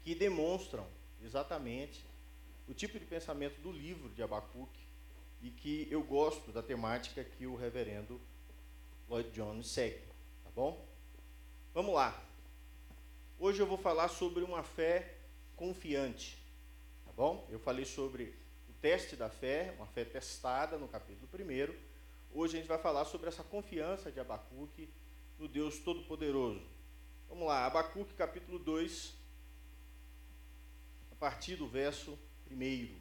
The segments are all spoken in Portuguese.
que demonstram exatamente o tipo de pensamento do livro de Abacuque e que eu gosto da temática que o reverendo Lloyd Jones segue, tá bom? Vamos lá. Hoje eu vou falar sobre uma fé confiante, tá bom? Eu falei sobre o teste da fé, uma fé testada no capítulo 1. Hoje a gente vai falar sobre essa confiança de Abacuque no Deus Todo-Poderoso. Vamos lá, Abacuque capítulo 2, a partir do verso 1.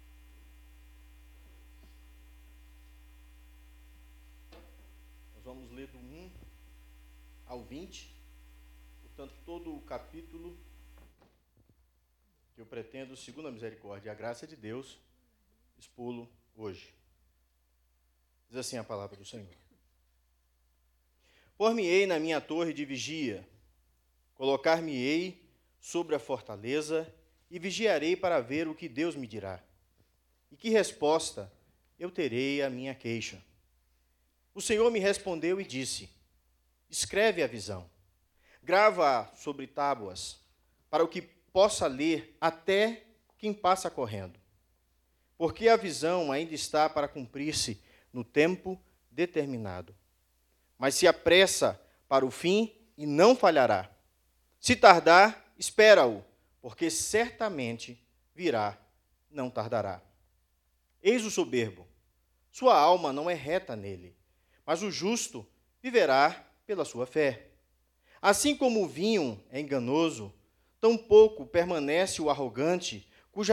Nós vamos ler do 1 ao 20, portanto, todo o capítulo que eu pretendo, segundo a misericórdia e a graça de Deus, expô-lo hoje. Diz assim a palavra do Senhor. Por-me-ei na minha torre de vigia, colocar-me-ei sobre a fortaleza e vigiarei para ver o que Deus me dirá. E que resposta eu terei à minha queixa? O Senhor me respondeu e disse: escreve a visão, grava-a sobre tábuas, para o que possa ler até quem passa correndo. Porque a visão ainda está para cumprir-se no tempo determinado. Mas se apressa para o fim e não falhará. Se tardar, espera-o, porque certamente virá, não tardará. Eis o soberbo, sua alma não é reta nele, mas o justo viverá pela sua fé. Assim como o vinho é enganoso, tampouco permanece o arrogante, cuja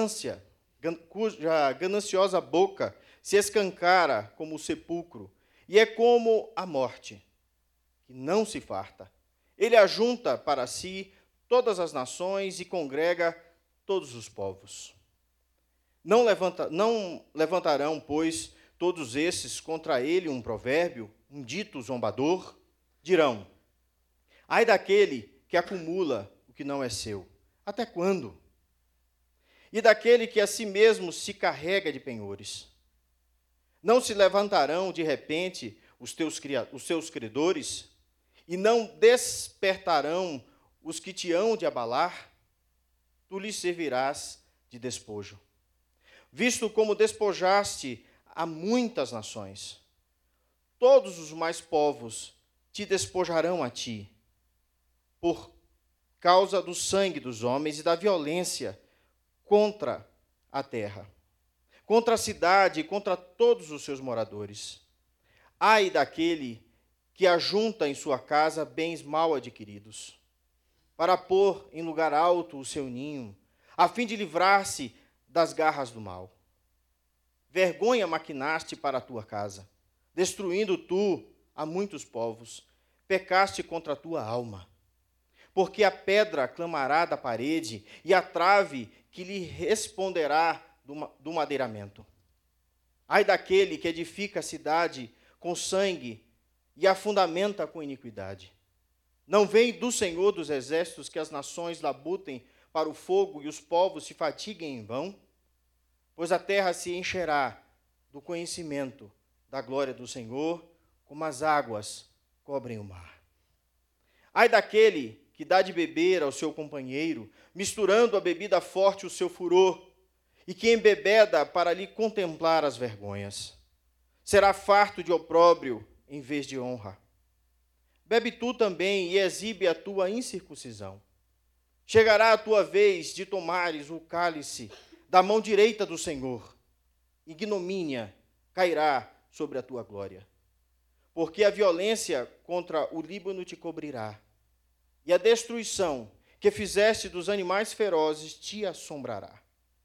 gananciosa boca se escancara como o sepulcro, e é como a morte, que não se farta. Ele ajunta para si todas as nações e congrega todos os povos. Não levantarão, pois, todos esses contra ele um provérbio, um dito zombador? Dirão: ai daquele que acumula o que não é seu. Até quando? E daquele que a si mesmo se carrega de penhores. Não se levantarão de repente os seus credores? E não despertarão os que te hão de abalar? Tu lhes servirás de despojo. Visto como despojaste a muitas nações, todos os mais povos te despojarão a ti, por causa do sangue dos homens e da violência contra a terra, contra a cidade e contra todos os seus moradores. Ai daquele que ajunta em sua casa bens mal adquiridos, para pôr em lugar alto o seu ninho, a fim de livrar-se das garras do mal. Vergonha maquinaste para a tua casa, destruindo tu a muitos povos, pecaste contra a tua alma. Porque a pedra clamará da parede e a trave que lhe responderá do madeiramento. Ai daquele que edifica a cidade com sangue e a fundamenta com iniquidade. Não vem do Senhor dos exércitos que as nações labutem para o fogo e os povos se fatiguem em vão? Pois a terra se encherá do conhecimento da glória do Senhor, como as águas cobrem o mar. Ai daquele que dá de beber ao seu companheiro, misturando a bebida forte o seu furor, e que embebeda para lhe contemplar as vergonhas. Será farto de opróbrio em vez de honra. Bebe tu também e exibe a tua incircuncisão. Chegará a tua vez de tomares o cálice da mão direita do Senhor. Ignomínia cairá sobre a tua glória. Porque a violência contra o Líbano te cobrirá, e a destruição que fizeste dos animais ferozes te assombrará.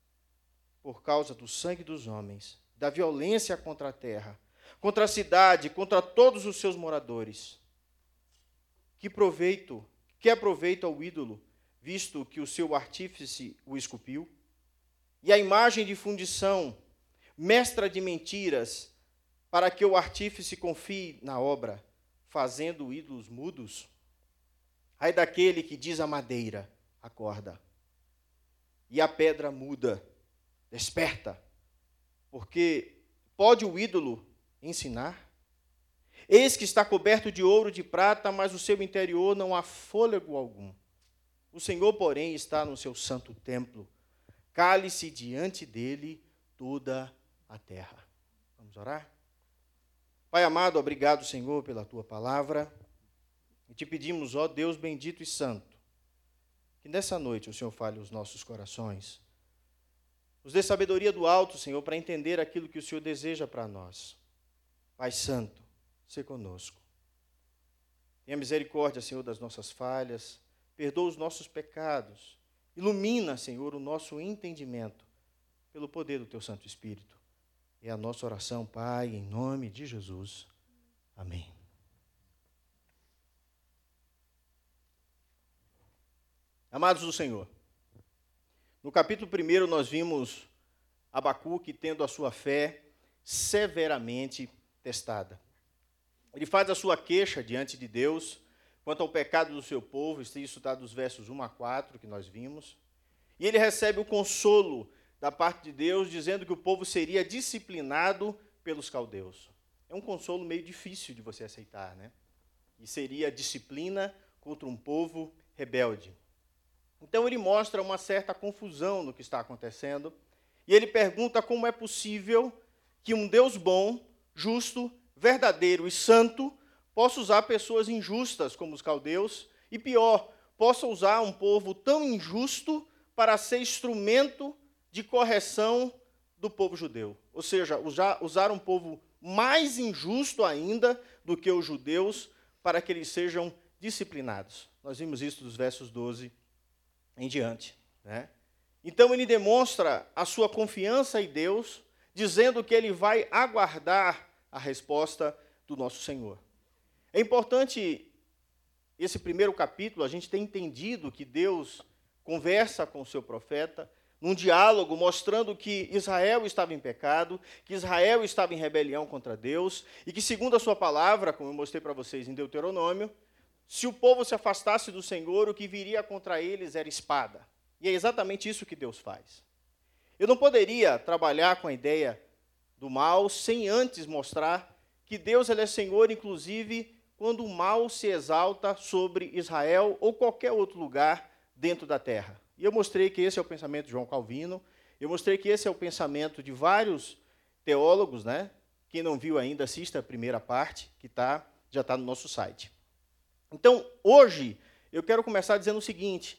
Por causa do sangue dos homens, da violência contra a terra, contra a cidade, contra todos os seus moradores. Que aproveito ao ídolo, visto que o seu artífice o esculpiu? E a imagem de fundição, mestra de mentiras, para que o artífice confie na obra, fazendo ídolos mudos? Ai daquele que diz à madeira: acorda, e a pedra muda: desperta, porque pode o ídolo ensinar? Eis que está coberto de ouro e de prata, mas o seu interior não há fôlego algum. O Senhor, porém, está no seu santo templo. Cale-se diante dele toda a terra. Vamos orar? Pai amado, obrigado, Senhor, pela tua palavra. E te pedimos, ó Deus bendito e santo, que nessa noite o Senhor fale os nossos corações. Nos dê sabedoria do alto, Senhor, para entender aquilo que o Senhor deseja para nós. Pai santo, sê conosco. Tenha misericórdia, Senhor, das nossas falhas. Perdoa os nossos pecados. Ilumina, Senhor, o nosso entendimento pelo poder do Teu Santo Espírito. É a nossa oração, Pai, em nome de Jesus. Amém. Amados do Senhor, no capítulo 1 nós vimos Abacuque tendo a sua fé severamente testada. Ele faz a sua queixa diante de Deus quanto ao pecado do seu povo, isso está dos versos 1 a 4 que nós vimos, e ele recebe o consolo da parte de Deus, dizendo que o povo seria disciplinado pelos caldeus. É um consolo meio difícil de você aceitar, né? E seria disciplina contra um povo rebelde. Então ele mostra uma certa confusão no que está acontecendo, e ele pergunta como é possível que um Deus bom, justo, verdadeiro e santo possa usar pessoas injustas como os caldeus, e pior, possa usar um povo tão injusto para ser instrumento de correção do povo judeu. Ou seja, usar um povo mais injusto ainda do que os judeus para que eles sejam disciplinados. Nós vimos isso dos versos 12 em diante, né? Então ele demonstra a sua confiança em Deus, dizendo que ele vai aguardar a resposta do nosso Senhor. É importante, esse primeiro capítulo, a gente ter entendido que Deus conversa com o seu profeta, num diálogo mostrando que Israel estava em pecado, que Israel estava em rebelião contra Deus, e que, segundo a sua palavra, como eu mostrei para vocês em Deuteronômio, se o povo se afastasse do Senhor, o que viria contra eles era espada. E é exatamente isso que Deus faz. Eu não poderia trabalhar com a ideia do mal sem antes mostrar que Deus ele é Senhor, inclusive, quando o mal se exalta sobre Israel ou qualquer outro lugar dentro da terra. E eu mostrei que esse é o pensamento de João Calvino, eu mostrei que esse é o pensamento de vários teólogos, né? Quem não viu ainda, assista a primeira parte, que já está no nosso site. Então, hoje, eu quero começar dizendo o seguinte: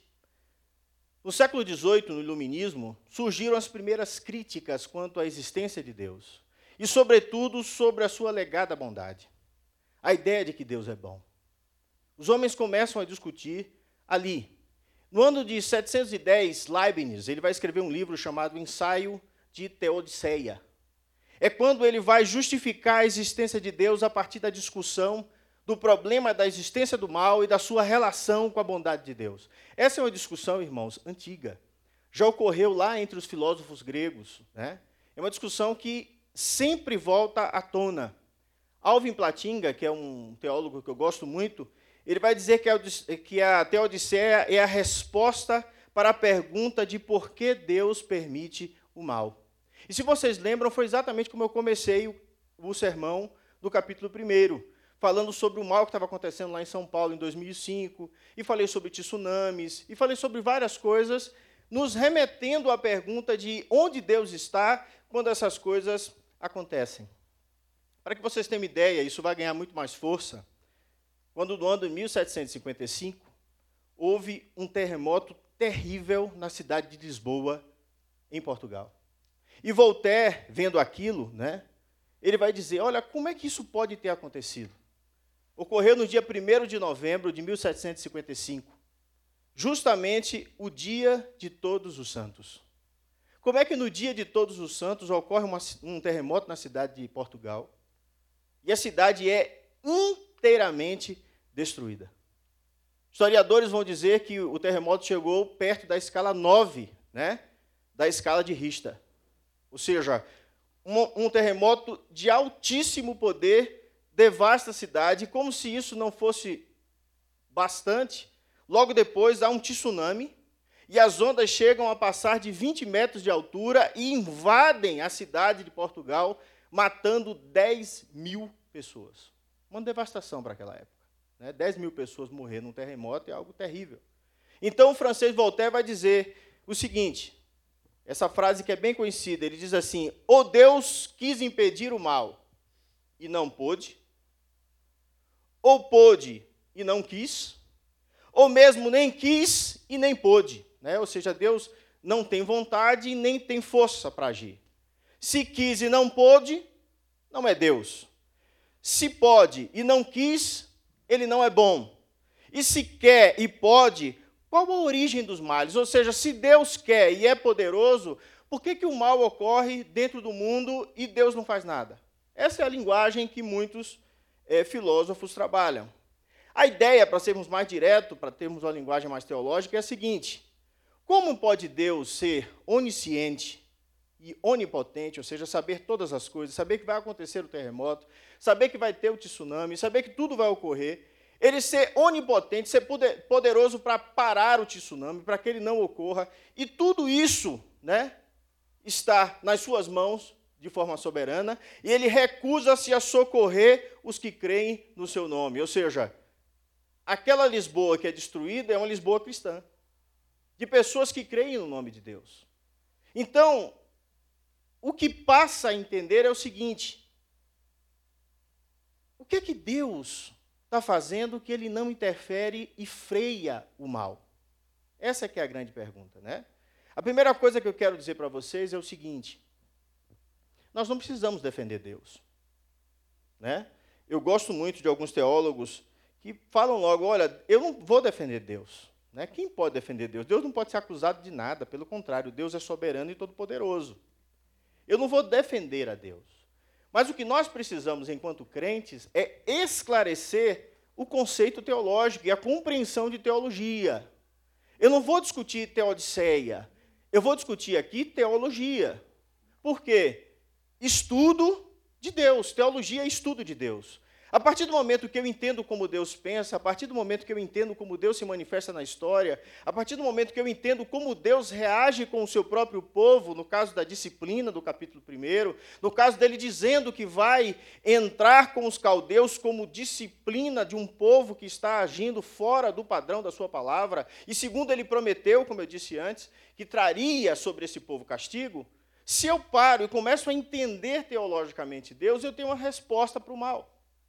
no século XVIII, no Iluminismo, surgiram as primeiras críticas quanto à existência de Deus, e, sobretudo, sobre a sua alegada bondade. A ideia de que Deus é bom. Os homens começam a discutir ali. No ano de 710, Leibniz ele vai escrever um livro chamado Ensaio de Teodiceia. É quando ele vai justificar a existência de Deus a partir da discussão do problema da existência do mal e da sua relação com a bondade de Deus. Essa é uma discussão, irmãos, antiga. Já ocorreu lá entre os filósofos gregos, né? É uma discussão que sempre volta à tona. Alvin Plantinga, que é um teólogo que eu gosto muito, ele vai dizer que a Teodiceia é a resposta para a pergunta de por que Deus permite o mal. E se vocês lembram, foi exatamente como eu comecei o sermão do capítulo 1, falando sobre o mal que estava acontecendo lá em São Paulo em 2005, e falei sobre tsunamis, e falei sobre várias coisas, nos remetendo à pergunta de onde Deus está quando essas coisas acontecem. Para que vocês tenham uma ideia, isso vai ganhar muito mais força, quando no ano de 1755, houve um terremoto terrível na cidade de Lisboa, em Portugal. E Voltaire, vendo aquilo, né, ele vai dizer, olha, como é que isso pode ter acontecido? Ocorreu no dia 1º de novembro de 1755, justamente o dia de Todos os Santos. Como é que no dia de Todos os Santos ocorre um terremoto na cidade de Portugal e a cidade é inteiramente destruída? Historiadores vão dizer que o terremoto chegou perto da escala 9, né, da escala de Richter. Ou seja, um terremoto de altíssimo poder devasta a cidade, e como se isso não fosse bastante, logo depois há um tsunami, e as ondas chegam a passar de 20 metros de altura e invadem a cidade de Portugal, matando 10 mil pessoas. Uma devastação para aquela época. 10 mil pessoas morreram num terremoto é algo terrível. Então, o francês Voltaire vai dizer o seguinte, essa frase que é bem conhecida, ele diz assim: ou Deus quis impedir o mal e não pôde, ou pôde e não quis, ou mesmo nem quis e nem pôde. Né? Ou seja, Deus não tem vontade e nem tem força para agir. Se quis e não pôde, não é Deus. Se pode e não quis, ele não é bom. E se quer e pode, qual a origem dos males? Ou seja, se Deus quer e é poderoso, por que o mal ocorre dentro do mundo e Deus não faz nada? Essa é a linguagem que muitos filósofos trabalham. A ideia, para sermos mais diretos, para termos uma linguagem mais teológica, é a seguinte: como pode Deus ser onisciente e onipotente, ou seja, saber todas as coisas, saber que vai acontecer o terremoto, saber que vai ter o tsunami, saber que tudo vai ocorrer, ele ser onipotente, ser poderoso para parar o tsunami, para que ele não ocorra, e tudo isso, né, está nas suas mãos de forma soberana, e ele recusa-se a socorrer os que creem no seu nome. Ou seja, aquela Lisboa que é destruída é uma Lisboa cristã, de pessoas que creem no nome de Deus. Então, o que passa a entender é o seguinte: o que é que Deus está fazendo que ele não interfere e freia o mal? Essa que é a grande pergunta, né? A primeira coisa que eu quero dizer para vocês é o seguinte: nós não precisamos defender Deus, né? Eu gosto muito de alguns teólogos que falam logo: olha, eu não vou defender Deus. Né? Quem pode defender Deus? Deus não pode ser acusado de nada, pelo contrário, Deus é soberano e todo-poderoso. Eu não vou defender a Deus. Mas o que nós precisamos, enquanto crentes, é esclarecer o conceito teológico e a compreensão de teologia. Eu não vou discutir teodiceia, eu vou discutir aqui teologia. Por quê? Estudo de Deus, teologia é estudo de Deus. A partir do momento que eu entendo como Deus pensa, a partir do momento que eu entendo como Deus se manifesta na história, a partir do momento que eu entendo como Deus reage com o seu próprio povo, no caso da disciplina do capítulo 1, no caso dele dizendo que vai entrar com os caldeus como disciplina de um povo que está agindo fora do padrão da sua palavra, e segundo ele prometeu, como eu disse antes, que traria sobre esse povo castigo, se eu paro e começo a entender teologicamente Deus, eu tenho uma resposta para o mal.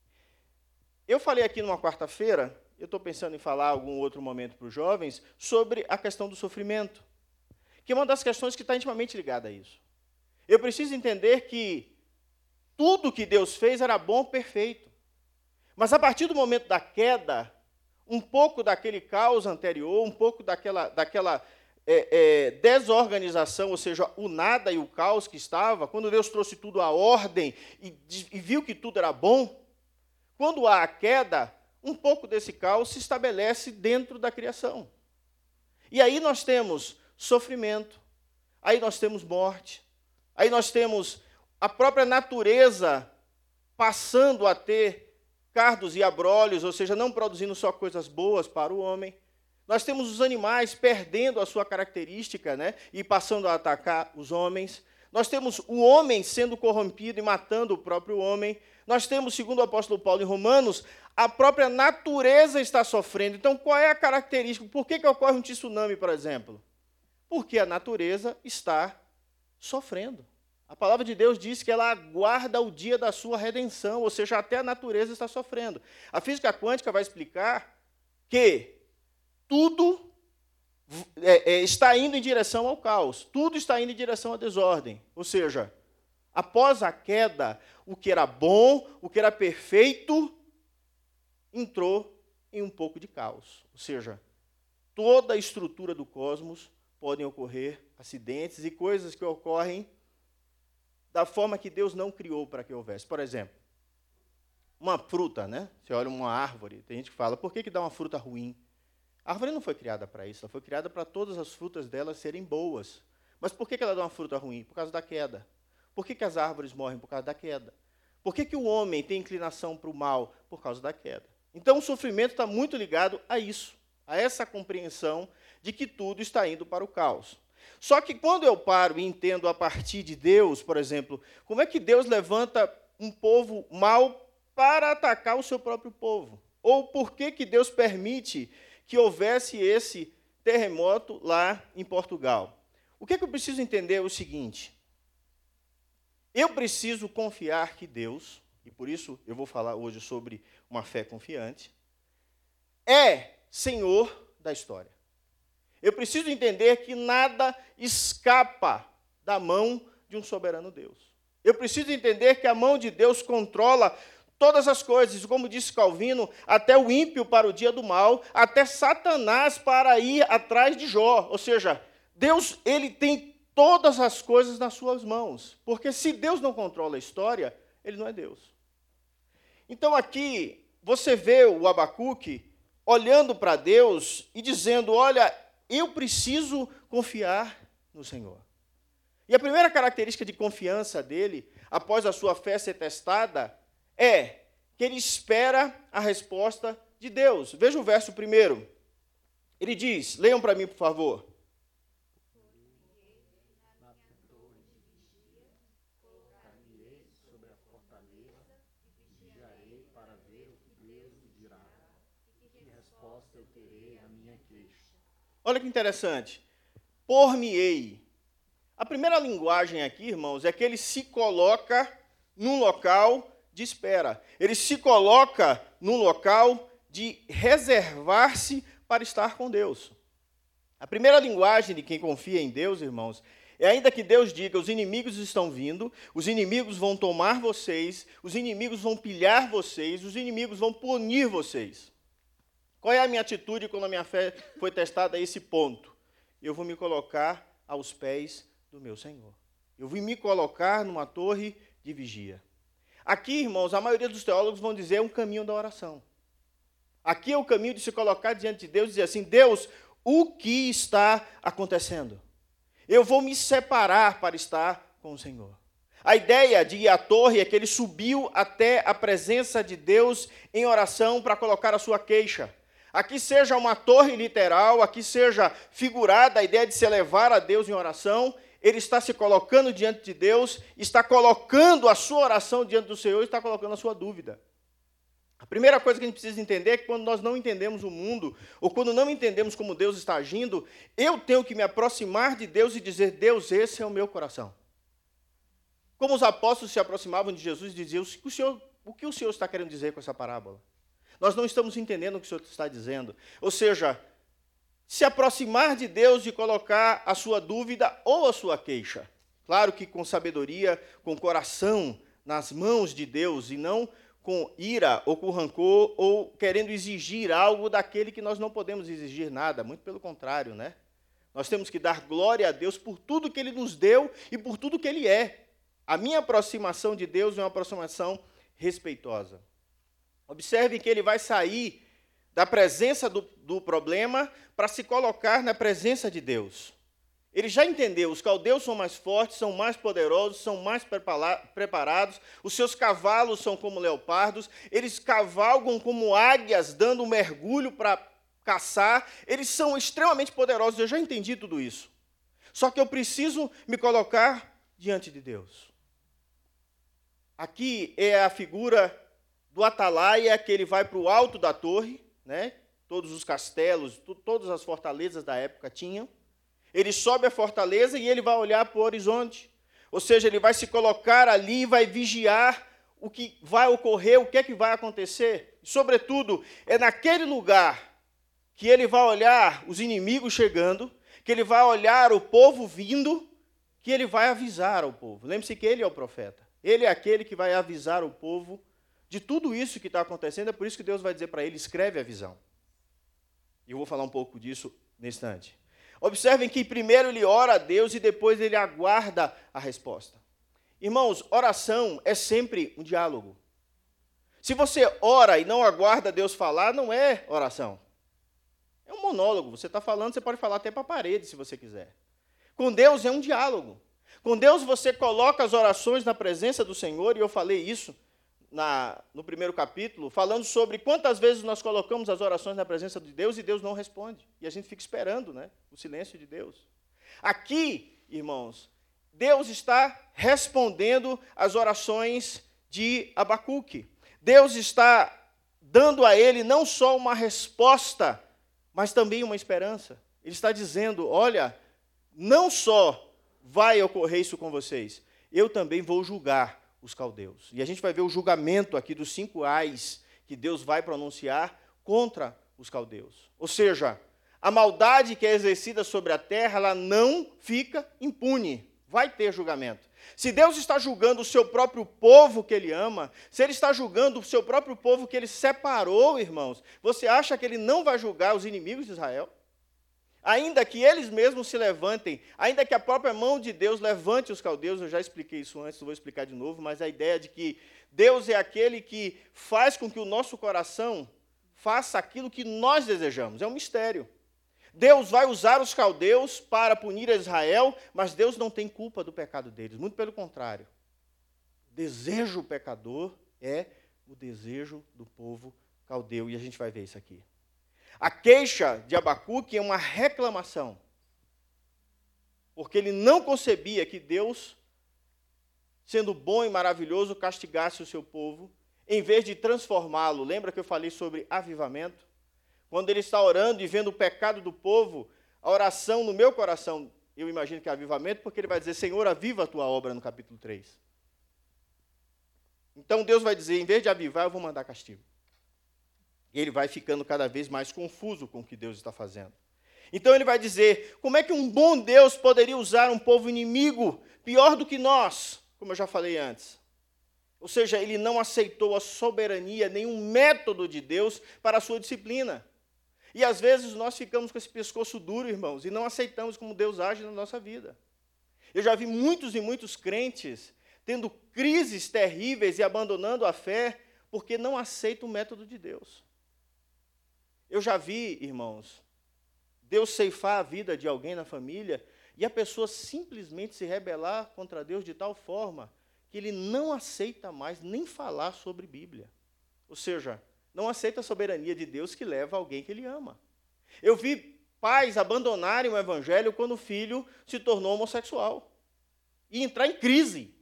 Eu falei aqui numa quarta-feira, eu estou pensando em falar algum outro momento para os jovens, sobre a questão do sofrimento, que é uma das questões que está intimamente ligada a isso. Eu preciso entender que tudo que Deus fez era bom, perfeito. Mas a partir do momento da queda, um pouco daquele caos anterior, um pouco daquela desorganização, ou seja, o nada e o caos que estava, quando Deus trouxe tudo à ordem e viu que tudo era bom, quando há a queda, um pouco desse caos se estabelece dentro da criação. E aí nós temos sofrimento, aí nós temos morte, aí nós temos a própria natureza passando a ter cardos e abrolhos, ou seja, não produzindo só coisas boas para o homem. Nós temos os animais perdendo a sua característica, né, e passando a atacar os homens. Nós temos o homem sendo corrompido e matando o próprio homem. Nós temos, segundo o apóstolo Paulo em Romanos, a própria natureza está sofrendo. Então, qual é a característica? Por que ocorre um tsunami, por exemplo? Porque a natureza está sofrendo. A palavra de Deus diz que ela aguarda o dia da sua redenção, ou seja, até a natureza está sofrendo. A física quântica vai explicar que tudo está indo em direção ao caos, tudo está indo em direção à desordem. Ou seja, após a queda, o que era bom, o que era perfeito, entrou em um pouco de caos. Ou seja, toda a estrutura do cosmos podem ocorrer acidentes e coisas que ocorrem da forma que Deus não criou para que houvesse. Por exemplo, uma fruta, né? Você olha uma árvore, tem gente que fala, por que dá uma fruta ruim? A árvore não foi criada para isso, ela foi criada para todas as frutas dela serem boas. Mas por que ela dá uma fruta ruim? Por causa da queda. Por que as árvores morrem? Por causa da queda. Por que o homem tem inclinação para o mal? Por causa da queda. Então, o sofrimento está muito ligado a isso, a essa compreensão de que tudo está indo para o caos. Só que quando eu paro e entendo a partir de Deus, por exemplo, como é que Deus levanta um povo mau para atacar o seu próprio povo? Ou por que Deus permite que houvesse esse terremoto lá em Portugal. O que eu preciso entender é o seguinte: eu preciso confiar que Deus, e por isso eu vou falar hoje sobre uma fé confiante, é Senhor da história. Eu preciso entender que nada escapa da mão de um soberano Deus. Eu preciso entender que a mão de Deus controla todas as coisas, como disse Calvino, até o ímpio para o dia do mal, até Satanás para ir atrás de Jó. Ou seja, Deus, ele tem todas as coisas nas suas mãos. Porque se Deus não controla a história, ele não é Deus. Então aqui você vê o Abacuque olhando para Deus e dizendo: olha, eu preciso confiar no Senhor. E a primeira característica de confiança dele, após a sua fé ser testada, é que ele espera a resposta de Deus. Veja o verso primeiro. Ele diz, leiam para mim, por favor. Olha que interessante. Por-me-ei. A primeira linguagem aqui, irmãos, é que ele se coloca num local de espera. Ele se coloca num local de reservar-se para estar com Deus. A primeira linguagem de quem confia em Deus, irmãos, é ainda que Deus diga: os inimigos estão vindo, os inimigos vão tomar vocês, os inimigos vão pilhar vocês, os inimigos vão punir vocês. Qual é a minha atitude quando a minha fé foi testada a esse ponto? Eu vou me colocar aos pés do meu Senhor. Eu vou me colocar numa torre de vigia. Aqui, irmãos, a maioria dos teólogos vão dizer é um caminho da oração. Aqui é o caminho de se colocar diante de Deus e dizer assim: Deus, o que está acontecendo? Eu vou me separar para estar com o Senhor. A ideia de ir à torre é que ele subiu até a presença de Deus em oração para colocar a sua queixa. Aqui seja uma torre literal, aqui seja figurada a ideia de se elevar a Deus em oração, ele está se colocando diante de Deus, está colocando a sua oração diante do Senhor, está colocando a sua dúvida. A primeira coisa que a gente precisa entender é que quando nós não entendemos o mundo, ou quando não entendemos como Deus está agindo, eu tenho que me aproximar de Deus e dizer: Deus, esse é o meu coração. Como os apóstolos se aproximavam de Jesus e diziam: o que o Senhor está querendo dizer com essa parábola? Nós não estamos entendendo o que o Senhor está dizendo. Ou seja, se aproximar de Deus e colocar a sua dúvida ou a sua queixa. Claro que com sabedoria, com coração nas mãos de Deus e não com ira ou com rancor ou querendo exigir algo daquele que nós não podemos exigir nada. Muito pelo contrário, né? Nós temos que dar glória a Deus por tudo que Ele nos deu e por tudo que Ele é. A minha aproximação de Deus é uma aproximação respeitosa. Observe que ele vai sair da presença do problema para se colocar na presença de Deus. Ele já entendeu, os caldeus são mais fortes, são mais poderosos, são mais preparados, os seus cavalos são como leopardos, eles cavalgam como águias, dando um mergulho para caçar, eles são extremamente poderosos, eu já entendi tudo isso. Só que eu preciso me colocar diante de Deus. Aqui é a figura do atalaia, que ele vai para o alto da torre, né? Todos os castelos, todas as fortalezas da época tinham. Ele sobe a fortaleza e ele vai olhar para o horizonte. Ou seja, ele vai se colocar ali e vai vigiar o que vai ocorrer, o que é que vai acontecer. E, sobretudo, é naquele lugar que ele vai olhar os inimigos chegando, que ele vai olhar o povo vindo, que ele vai avisar ao povo. Lembre-se que ele é o profeta. Ele é aquele que vai avisar o povo de tudo isso que está acontecendo. É por isso que Deus vai dizer para ele: escreve a visão. E eu vou falar um pouco disso nesse instante. Observem que primeiro ele ora a Deus e depois ele aguarda a resposta. Irmãos, oração é sempre um diálogo. Se você ora e não aguarda Deus falar, não é oração. É um monólogo. Você está falando, você pode falar até para a parede, se você quiser. Com Deus é um diálogo. Com Deus você coloca as orações na presença do Senhor, e eu falei isso no primeiro capítulo, falando sobre quantas vezes nós colocamos as orações na presença de Deus e Deus não responde. E a gente fica esperando, né, o silêncio de Deus. Aqui, irmãos, Deus está respondendo às orações de Abacuque. Deus está dando a ele não só uma resposta, mas também uma esperança. Ele está dizendo, olha, não só vai ocorrer isso com vocês, eu também vou julgar os caldeus. E a gente vai ver o julgamento aqui dos 5 ais que Deus vai pronunciar contra os caldeus. Ou seja, a maldade que é exercida sobre a terra, ela não fica impune. Vai ter julgamento. Se Deus está julgando o seu próprio povo que Ele ama, se Ele está julgando o seu próprio povo que Ele separou, irmãos, você acha que Ele não vai julgar os inimigos de Israel? Ainda que eles mesmos se levantem, ainda que a própria mão de Deus levante os caldeus, eu já expliquei isso antes, não vou explicar de novo, mas a ideia de que Deus é aquele que faz com que o nosso coração faça aquilo que nós desejamos, é um mistério. Deus vai usar os caldeus para punir Israel, mas Deus não tem culpa do pecado deles, muito pelo contrário. O desejo pecador é o desejo do povo caldeu, e a gente vai ver isso aqui. A queixa de Abacuque é uma reclamação, porque ele não concebia que Deus, sendo bom e maravilhoso, castigasse o seu povo, em vez de transformá-lo. Lembra que eu falei sobre avivamento? Quando ele está orando e vendo o pecado do povo, a oração no meu coração, eu imagino que é avivamento, porque ele vai dizer, Senhor, aviva a tua obra, no capítulo 3. Então Deus vai dizer, em vez de avivar, eu vou mandar castigo. E ele vai ficando cada vez mais confuso com o que Deus está fazendo. Então ele vai dizer, como é que um bom Deus poderia usar um povo inimigo pior do que nós, como eu já falei antes? Ou seja, ele não aceitou a soberania, nenhum método de Deus para a sua disciplina. E às vezes nós ficamos com esse pescoço duro, irmãos, e não aceitamos como Deus age na nossa vida. Eu já vi muitos e muitos crentes tendo crises terríveis e abandonando a fé porque não aceitam o método de Deus. Eu já vi, irmãos, Deus ceifar a vida de alguém na família e a pessoa simplesmente se rebelar contra Deus de tal forma que ele não aceita mais nem falar sobre Bíblia. Ou seja, não aceita a soberania de Deus que leva alguém que ele ama. Eu vi pais abandonarem o evangelho quando o filho se tornou homossexual. E entrar em crise.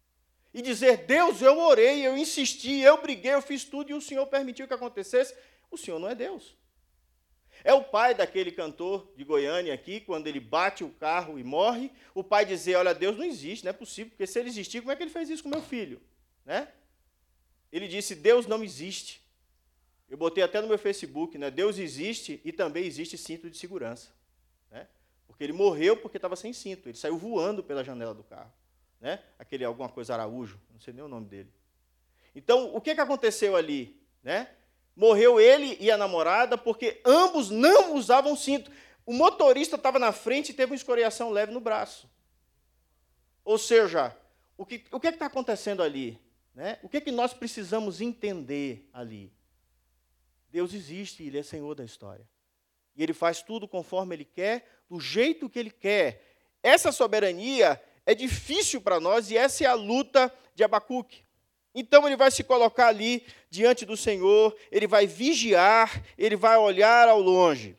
E dizer, Deus, eu orei, eu insisti, eu briguei, eu fiz tudo e o Senhor permitiu que acontecesse. O Senhor não é Deus. É o pai daquele cantor de Goiânia aqui, quando ele bate o carro e morre, o pai dizer, olha, Deus não existe, não é possível, porque se ele existir, como é que ele fez isso com meu filho? Né? Ele disse, Deus não existe. Eu botei até no meu Facebook, né? Deus existe e também existe cinto de segurança. Né? Porque ele morreu porque estava sem cinto, ele saiu voando pela janela do carro. Né? Aquele alguma coisa Araújo, não sei nem o nome dele. Então, o que aconteceu ali? Né? Morreu ele e a namorada porque ambos não usavam cinto. O motorista estava na frente e teve uma escoriação leve no braço. Ou seja, o que está acontecendo ali? Né? O que nós precisamos entender ali? Deus existe, Ele é Senhor da história. E Ele faz tudo conforme Ele quer, do jeito que Ele quer. Essa soberania é difícil para nós e essa é a luta de Abacuque. Então ele vai se colocar ali diante do Senhor, ele vai vigiar, ele vai olhar ao longe.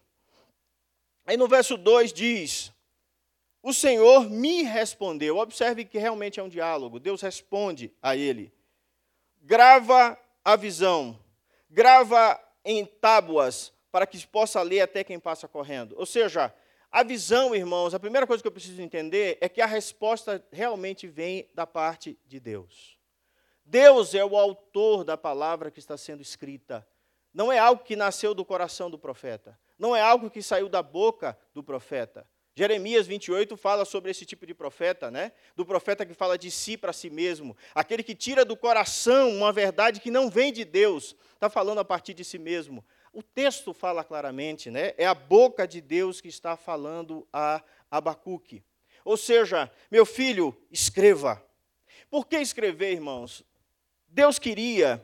Aí no verso 2 diz, o Senhor me respondeu. Observe que realmente é um diálogo, Deus responde a ele. Grava a visão, grava em tábuas, para que possa ler até quem passa correndo. Ou seja, a visão, irmãos, a primeira coisa que eu preciso entender é que a resposta realmente vem da parte de Deus. Deus é o autor da palavra que está sendo escrita. Não é algo que nasceu do coração do profeta. Não é algo que saiu da boca do profeta. Jeremias 28 fala sobre esse tipo de profeta, né? Do profeta que fala de si para si mesmo. Aquele que tira do coração uma verdade que não vem de Deus. Está falando a partir de si mesmo. O texto fala claramente, né? É a boca de Deus que está falando a Abacuque. Ou seja, meu filho, escreva. Por que escrever, irmãos? Deus queria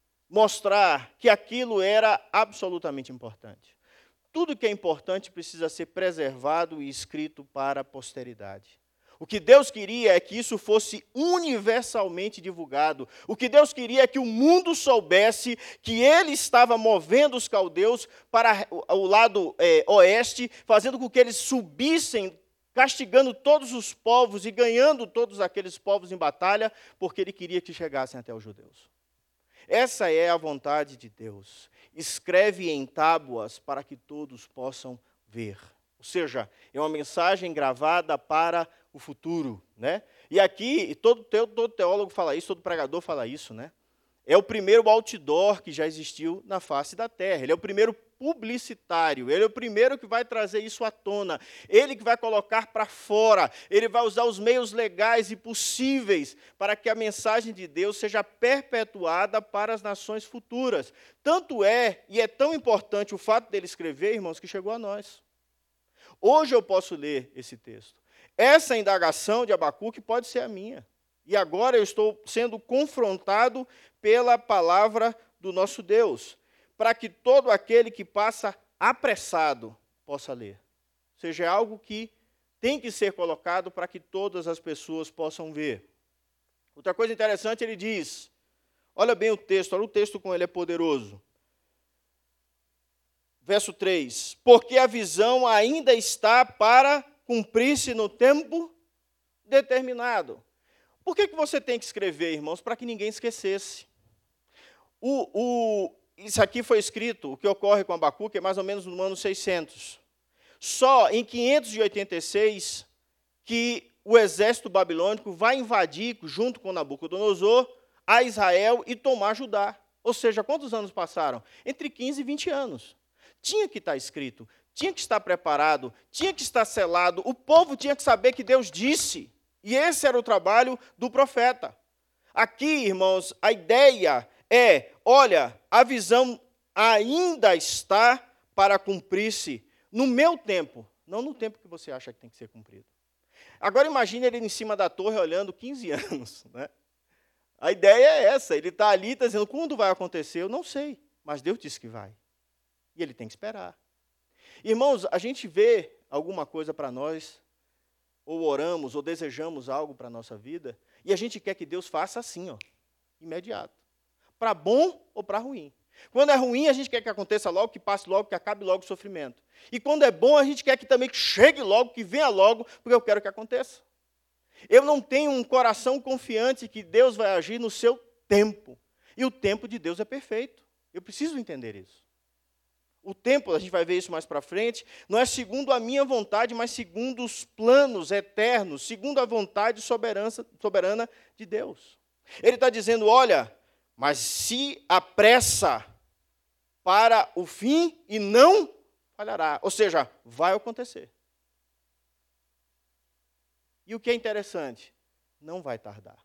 mostrar que aquilo era absolutamente importante. Tudo que é importante precisa ser preservado e escrito para a posteridade. O que Deus queria é que isso fosse universalmente divulgado. O que Deus queria é que o mundo soubesse que Ele estava movendo os caldeus para o lado oeste, fazendo com que eles subissem, castigando todos os povos e ganhando todos aqueles povos em batalha, porque Ele queria que chegassem até os judeus. Essa é a vontade de Deus. Escreve em tábuas para que todos possam ver. Ou seja, é uma mensagem gravada para o futuro, né? E aqui, todo teólogo fala isso, todo pregador fala isso, né? É o primeiro outdoor que já existiu na face da terra. Ele é o primeiro publicitário, ele é o primeiro que vai trazer isso à tona. Ele que vai colocar para fora, ele vai usar os meios legais e possíveis para que a mensagem de Deus seja perpetuada para as nações futuras. Tanto é, e é tão importante o fato dele escrever, irmãos, que chegou a nós. Hoje eu posso ler esse texto. Essa indagação de Abacuque pode ser a minha. E agora eu estou sendo confrontado pela palavra do nosso Deus, para que todo aquele que passa apressado possa ler. Ou seja, é algo que tem que ser colocado para que todas as pessoas possam ver. Outra coisa interessante, ele diz, olha bem o texto, olha o texto como ele é poderoso. Verso 3, porque a visão ainda está para cumprir-se no tempo determinado. Por que você tem que escrever, irmãos? Para que ninguém esquecesse. Isso aqui foi escrito, o que ocorre com Abacuque é mais ou menos no ano 600. Só em 586 que o exército babilônico vai invadir, junto com Nabucodonosor, a Israel e tomar Judá. Ou seja, quantos anos passaram? Entre 15 e 20 anos. Tinha que estar escrito, tinha que estar preparado, tinha que estar selado, o povo tinha que saber que Deus disse. E esse era o trabalho do profeta. Aqui, irmãos, a ideia é, olha, a visão ainda está para cumprir-se no meu tempo, não no tempo que você acha que tem que ser cumprido. Agora imagine ele em cima da torre olhando 15 anos. Né? A ideia é essa, ele está ali, está dizendo, quando vai acontecer? Eu não sei, mas Deus disse que vai. E ele tem que esperar. Irmãos, a gente vê alguma coisa para nós, ou oramos, ou desejamos algo para a nossa vida, e a gente quer que Deus faça assim, ó, imediato. Para bom ou para ruim. Quando é ruim, a gente quer que aconteça logo, que passe logo, que acabe logo o sofrimento. E quando é bom, a gente quer que também chegue logo, que venha logo, porque eu quero que aconteça. Eu não tenho um coração confiante que Deus vai agir no seu tempo. E o tempo de Deus é perfeito. Eu preciso entender isso. O tempo, a gente vai ver isso mais para frente, não é segundo a minha vontade, mas segundo os planos eternos, segundo a vontade soberana de Deus. Ele está dizendo, olha, mas se apressa para o fim e não falhará. Ou seja, vai acontecer. E o que é interessante, não vai tardar.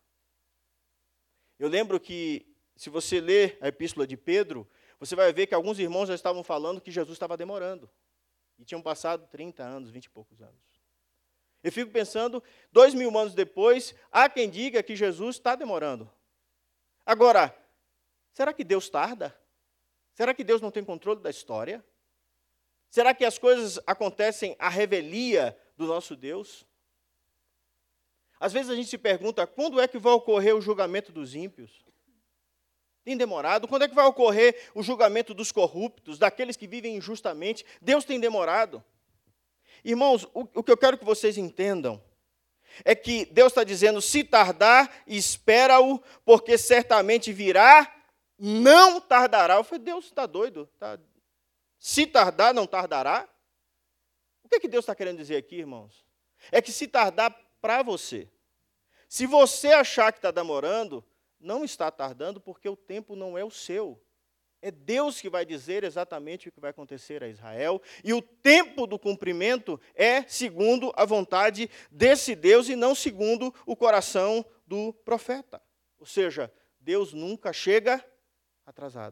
Eu lembro que, se você ler a epístola de Pedro, você vai ver que alguns irmãos já estavam falando que Jesus estava demorando. E tinham passado 30 anos, 20 e poucos anos. Eu fico pensando, 2000 anos depois, há quem diga que Jesus está demorando. Agora, será que Deus tarda? Será que Deus não tem controle da história? Será que as coisas acontecem à revelia do nosso Deus? Às vezes a gente se pergunta, quando é que vai ocorrer o julgamento dos ímpios? Tem demorado? Quando é que vai ocorrer o julgamento dos corruptos, daqueles que vivem injustamente? Deus tem demorado. Irmãos, o que eu quero que vocês entendam é que Deus está dizendo, se tardar, espera-o, porque certamente virá, não tardará. Eu falei, Deus está doido? Se tardar, não tardará? O que Deus está querendo dizer aqui, irmãos? É que se tardar para você, se você achar que está demorando, não está tardando, porque o tempo não é o seu. É Deus que vai dizer exatamente o que vai acontecer a Israel, e o tempo do cumprimento é segundo a vontade desse Deus e não segundo o coração do profeta. Ou seja, Deus nunca chega atrasado.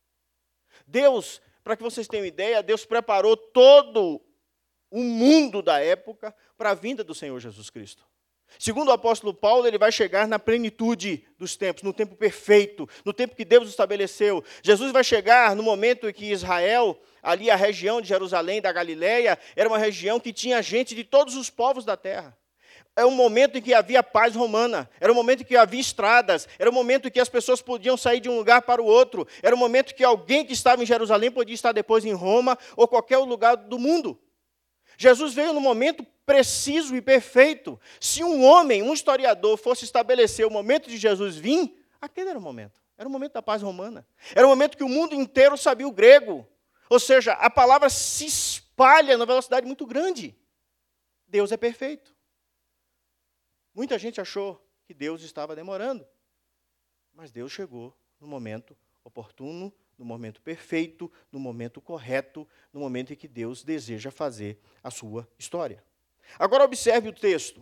Deus, para que vocês tenham ideia, Deus preparou todo o mundo da época para a vinda do Senhor Jesus Cristo. Segundo o apóstolo Paulo, ele vai chegar na plenitude dos tempos, no tempo perfeito, no tempo que Deus estabeleceu. Jesus vai chegar no momento em que Israel, ali a região de Jerusalém, da Galileia, era uma região que tinha gente de todos os povos da terra. É um momento em que havia paz romana, era um momento em que havia estradas, era um momento em que as pessoas podiam sair de um lugar para o outro, era um momento em que alguém que estava em Jerusalém podia estar depois em Roma ou qualquer lugar do mundo. Jesus veio no momento preciso e perfeito. Se um homem, um historiador, fosse estabelecer o momento de Jesus vir, aquele era o momento. Era o momento da paz romana. Era o momento que o mundo inteiro sabia o grego. Ou seja, a palavra se espalha na velocidade muito grande. Deus é perfeito. Muita gente achou que Deus estava demorando, mas Deus chegou no momento oportuno, no momento perfeito, no momento correto, no momento em que Deus deseja fazer a sua história. Agora observe o texto.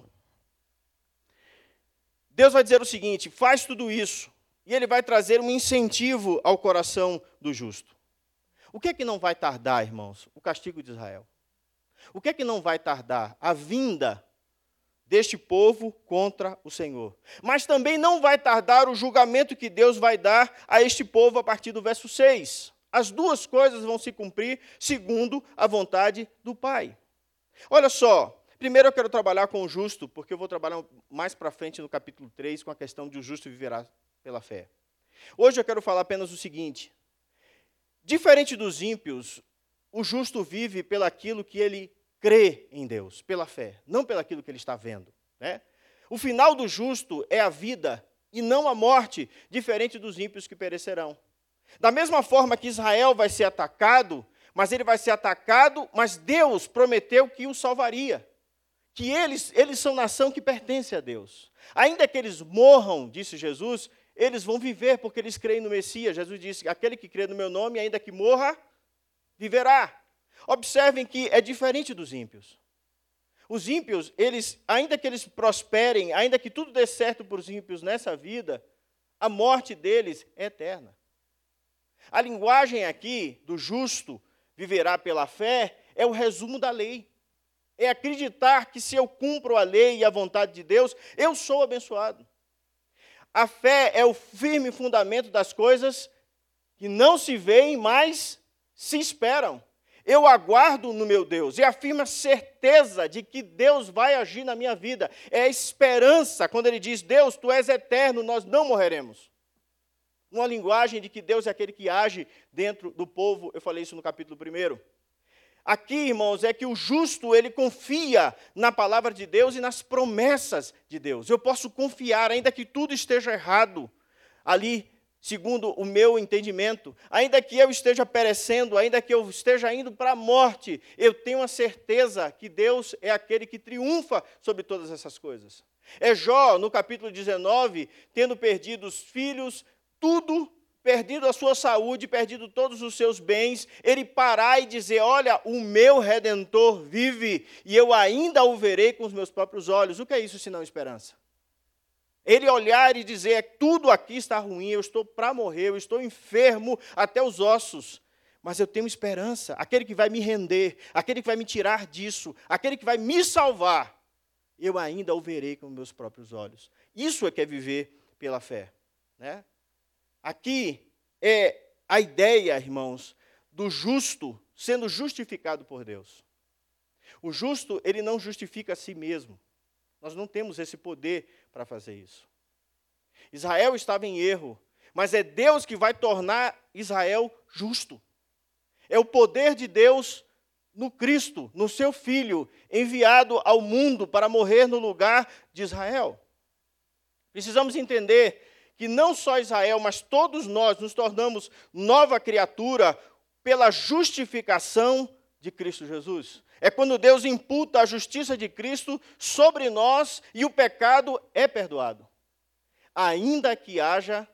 Deus vai dizer o seguinte: faz tudo isso, e Ele vai trazer um incentivo ao coração do justo. O que é que não vai tardar, irmãos? O castigo de Israel. O que é que não vai tardar? A vinda deste povo contra o Senhor. Mas também não vai tardar o julgamento que Deus vai dar a este povo a partir do verso 6. As duas coisas vão se cumprir segundo a vontade do Pai. Olha só, primeiro eu quero trabalhar com o justo, porque eu vou trabalhar mais para frente no capítulo 3 com a questão de o justo viverá pela fé. Hoje eu quero falar apenas o seguinte: diferente dos ímpios, o justo vive pelaquilo que ele crê em Deus, pela fé, não pelaquilo que ele está vendo, né? O final do justo é a vida e não a morte, diferente dos ímpios que perecerão. Da mesma forma que Israel vai ser atacado, mas ele vai ser atacado, mas Deus prometeu que o salvaria, que eles são nação que pertence a Deus. Ainda que eles morram, disse Jesus, eles vão viver porque eles creem no Messias. Jesus disse: aquele que crê no meu nome, ainda que morra, viverá. Observem que é diferente dos ímpios. Os ímpios, ainda que eles prosperem, ainda que tudo dê certo para os ímpios nessa vida, a morte deles é eterna. A linguagem aqui do justo viverá pela fé é o resumo da lei. É acreditar que se eu cumpro a lei e a vontade de Deus, eu sou abençoado. A fé é o firme fundamento das coisas que não se veem, mas se esperam. Eu aguardo no meu Deus e afirmo a certeza de que Deus vai agir na minha vida. É a esperança, quando ele diz: Deus, tu és eterno, nós não morreremos. Uma linguagem de que Deus é aquele que age dentro do povo. Eu falei isso no capítulo 1. Aqui, irmãos, é que o justo, ele confia na palavra de Deus e nas promessas de Deus. Eu posso confiar, ainda que tudo esteja errado ali, segundo o meu entendimento, ainda que eu esteja perecendo, ainda que eu esteja indo para a morte, eu tenho a certeza que Deus é aquele que triunfa sobre todas essas coisas. É Jó, no capítulo 19, tendo perdido os filhos, tudo, perdido a sua saúde, perdido todos os seus bens, ele parar e dizer: olha, o meu Redentor vive, e eu ainda o verei com os meus próprios olhos. O que é isso senão esperança? Ele olhar e dizer: tudo aqui está ruim, eu estou para morrer, eu estou enfermo até os ossos, mas eu tenho esperança. Aquele que vai me render, aquele que vai me tirar disso, aquele que vai me salvar, eu ainda o verei com meus próprios olhos. Isso é que é viver pela fé, né? Aqui é a ideia, irmãos, do justo sendo justificado por Deus. O justo, ele não justifica a si mesmo. Nós não temos esse poder para fazer isso. Israel estava em erro, mas é Deus que vai tornar Israel justo. É o poder de Deus no Cristo, no seu Filho, enviado ao mundo para morrer no lugar de Israel. Precisamos entender que não só Israel, mas todos nós nos tornamos nova criatura pela justificação de Cristo Jesus. É quando Deus imputa a justiça de Cristo sobre nós e o pecado é perdoado. Ainda que haja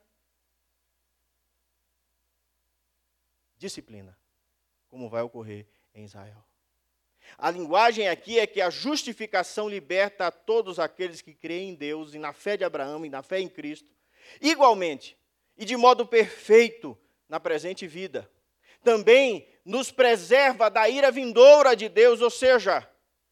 disciplina, como vai ocorrer em Israel. A linguagem aqui é que a justificação liberta a todos aqueles que creem em Deus e na fé de Abraão e na fé em Cristo, igualmente e de modo perfeito na presente vida. Também nos preserva da ira vindoura de Deus, ou seja,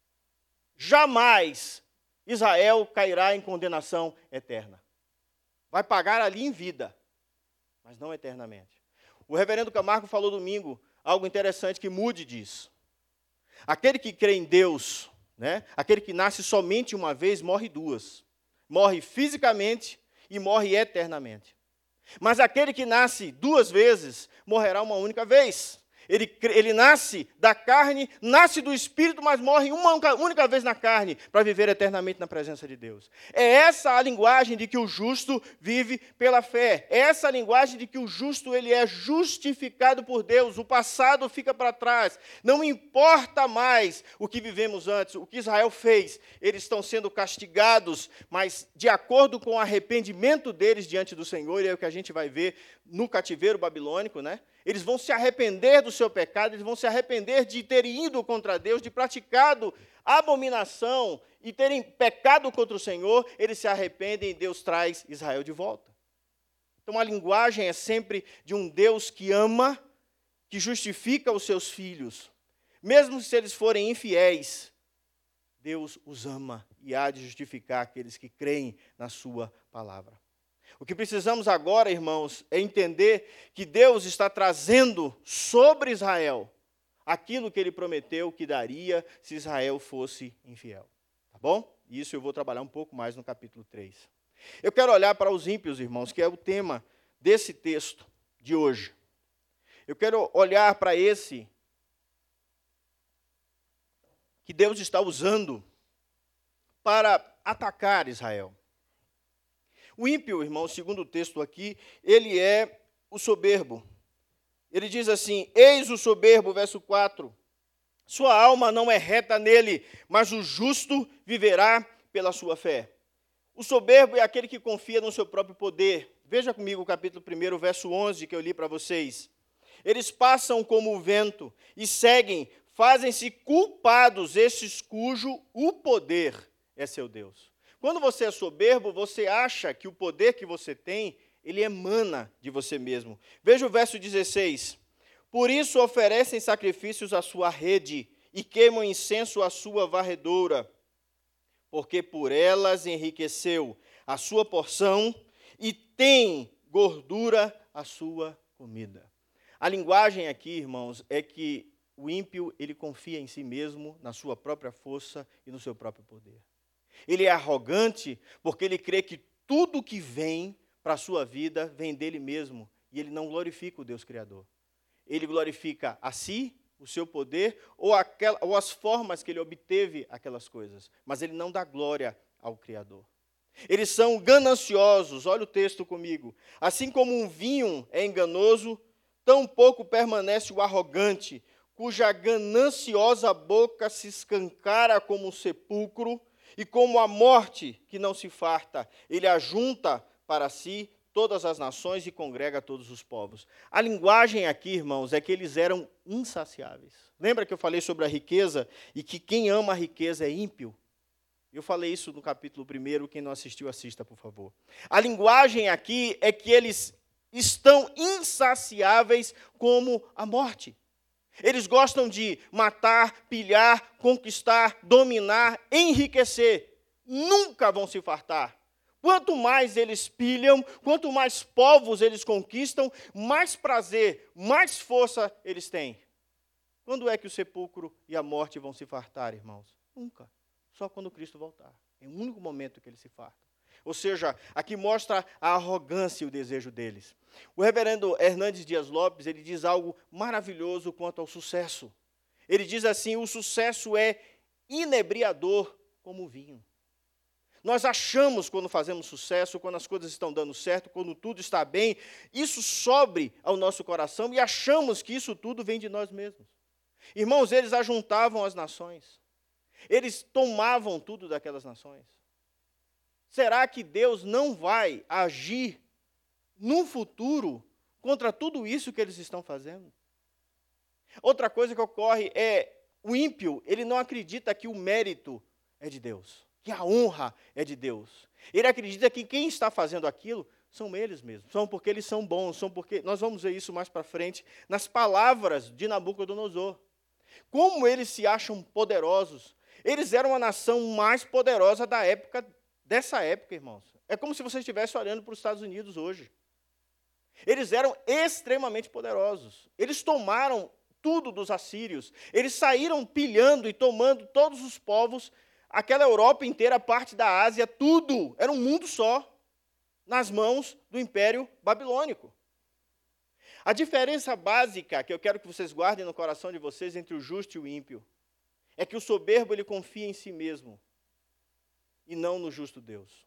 jamais Israel cairá em condenação eterna. Vai pagar ali em vida, mas não eternamente. O reverendo Camargo falou domingo algo interessante que Moody diz. Aquele que crê em Deus, né, aquele que nasce somente uma vez, morre duas. Morre fisicamente e morre eternamente. Mas aquele que nasce duas vezes, morrerá uma única vez. Ele nasce da carne, nasce do Espírito, mas morre uma única vez na carne, para viver eternamente na presença de Deus. É essa a linguagem de que o justo vive pela fé. É essa a linguagem de que o justo ele é justificado por Deus. O passado fica para trás. Não importa mais o que vivemos antes, o que Israel fez. Eles estão sendo castigados, mas de acordo com o arrependimento deles diante do Senhor, e é o que a gente vai ver no cativeiro babilônico, né? Eles vão se arrepender do seu pecado, eles vão se arrepender de terem ido contra Deus, de praticado abominação e terem pecado contra o Senhor, eles se arrependem e Deus traz Israel de volta. Então a linguagem é sempre de um Deus que ama, que justifica os seus filhos. Mesmo se eles forem infiéis, Deus os ama e há de justificar aqueles que creem na sua palavra. O que precisamos agora, irmãos, é entender que Deus está trazendo sobre Israel aquilo que ele prometeu que daria se Israel fosse infiel. Tá bom? Isso eu vou trabalhar um pouco mais no capítulo 3. Eu quero olhar para os ímpios, irmãos, que é o tema desse texto de hoje. Eu quero olhar para esse que Deus está usando para atacar Israel. O ímpio, irmão, segundo o texto aqui, ele é o soberbo. Ele diz assim, eis o soberbo, verso 4, sua alma não é reta nele, mas o justo viverá pela sua fé. O soberbo é aquele que confia no seu próprio poder. Veja comigo o capítulo 1, verso 11, que eu li para vocês. Eles passam como o vento e seguem, fazem-se culpados esses cujo o poder é seu Deus. Quando você é soberbo, você acha que o poder que você tem, ele emana de você mesmo. Veja o verso 16. Por isso oferecem sacrifícios à sua rede e queimam incenso à sua varredura, porque por elas enriqueceu a sua porção e tem gordura a sua comida. A linguagem aqui, irmãos, é que o ímpio, ele confia em si mesmo, na sua própria força e no seu próprio poder. Ele é arrogante porque ele crê que tudo que vem para a sua vida vem dele mesmo. E ele não glorifica o Deus Criador. Ele glorifica a si, o seu poder, ou as formas que ele obteve aquelas coisas. Mas ele não dá glória ao Criador. Eles são gananciosos, olha o texto comigo. Assim como um vinho é enganoso, tão pouco permanece o arrogante, cuja gananciosa boca se escancara como um sepulcro, e como a morte que não se farta, ele ajunta para si todas as nações e congrega todos os povos. A linguagem aqui, irmãos, é que eles eram insaciáveis. Lembra que eu falei sobre a riqueza e que quem ama a riqueza é ímpio? Eu falei isso no capítulo 1, quem não assistiu, assista, por favor. A linguagem aqui é que eles estão insaciáveis como a morte. Eles gostam de matar, pilhar, conquistar, dominar, enriquecer. Nunca vão se fartar. Quanto mais eles pilham, quanto mais povos eles conquistam, mais prazer, mais força eles têm. Quando é que o sepulcro e a morte vão se fartar, irmãos? Nunca. Só quando Cristo voltar. É o único momento que eles se fartam. Ou seja, aqui mostra a arrogância e o desejo deles. O reverendo Hernandes Dias Lopes, ele diz algo maravilhoso quanto ao sucesso. Ele diz assim, o sucesso é inebriador como o vinho. Nós achamos, quando fazemos sucesso, quando as coisas estão dando certo, quando tudo está bem, isso sobe ao nosso coração e achamos que isso tudo vem de nós mesmos. Irmãos, eles ajuntavam as nações. Eles tomavam tudo daquelas nações. Será que Deus não vai agir no futuro contra tudo isso que eles estão fazendo? Outra coisa que ocorre é, o ímpio, ele não acredita que o mérito é de Deus, que a honra é de Deus. Ele acredita que quem está fazendo aquilo são eles mesmos, são porque eles são bons, são porque, nós vamos ver isso mais para frente, nas palavras de Nabucodonosor. Como eles se acham poderosos. Eles eram a nação mais poderosa dessa época, irmãos. É como se você estivesse olhando para os Estados Unidos hoje. Eles eram extremamente poderosos. Eles tomaram tudo dos assírios. Eles saíram pilhando e tomando todos os povos, aquela Europa inteira, parte da Ásia, tudo. Era um mundo só, nas mãos do Império Babilônico. A diferença básica que eu quero que vocês guardem no coração de vocês entre o justo e o ímpio é que o soberbo ele confia em si mesmo e não no justo Deus.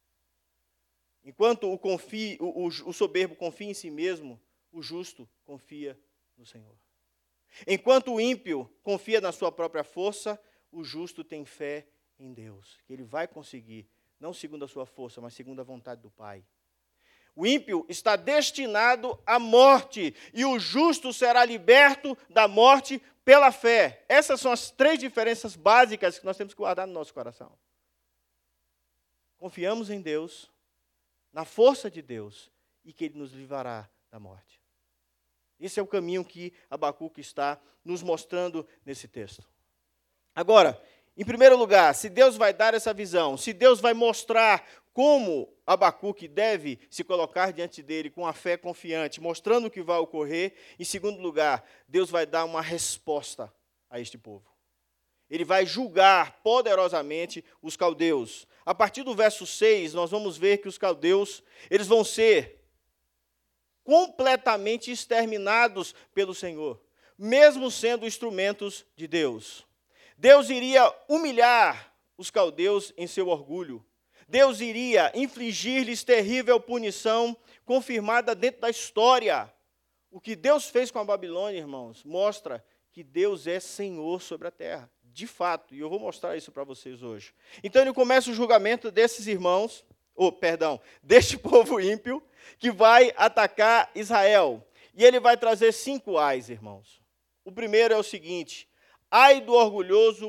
Enquanto o soberbo confia em si mesmo, o justo confia no Senhor. Enquanto o ímpio confia na sua própria força, o justo tem fé em Deus, que ele vai conseguir, não segundo a sua força, mas segundo a vontade do Pai. O ímpio está destinado à morte, e o justo será liberto da morte pela fé. Essas são as 3 diferenças básicas que nós temos que guardar no nosso coração. Confiamos em Deus, na força de Deus, e que Ele nos livrará da morte. Esse é o caminho que Abacuque está nos mostrando nesse texto. Agora, em primeiro lugar, se Deus vai dar essa visão, se Deus vai mostrar como Abacuque deve se colocar diante dele com a fé confiante, mostrando o que vai ocorrer, em segundo lugar, Deus vai dar uma resposta a este povo. Ele vai julgar poderosamente os caldeus. A partir do verso 6, nós vamos ver que os caldeus, eles vão ser completamente exterminados pelo Senhor, mesmo sendo instrumentos de Deus. Deus iria humilhar os caldeus em seu orgulho. Deus iria infligir-lhes terrível punição, confirmada dentro da história. O que Deus fez com a Babilônia, irmãos, mostra que Deus é Senhor sobre a terra, de fato, e eu vou mostrar isso para vocês hoje. Então ele começa o julgamento desses irmãos, deste povo ímpio, que vai atacar Israel. E ele vai trazer 5 ais, irmãos. O primeiro é o seguinte: ai do orgulhoso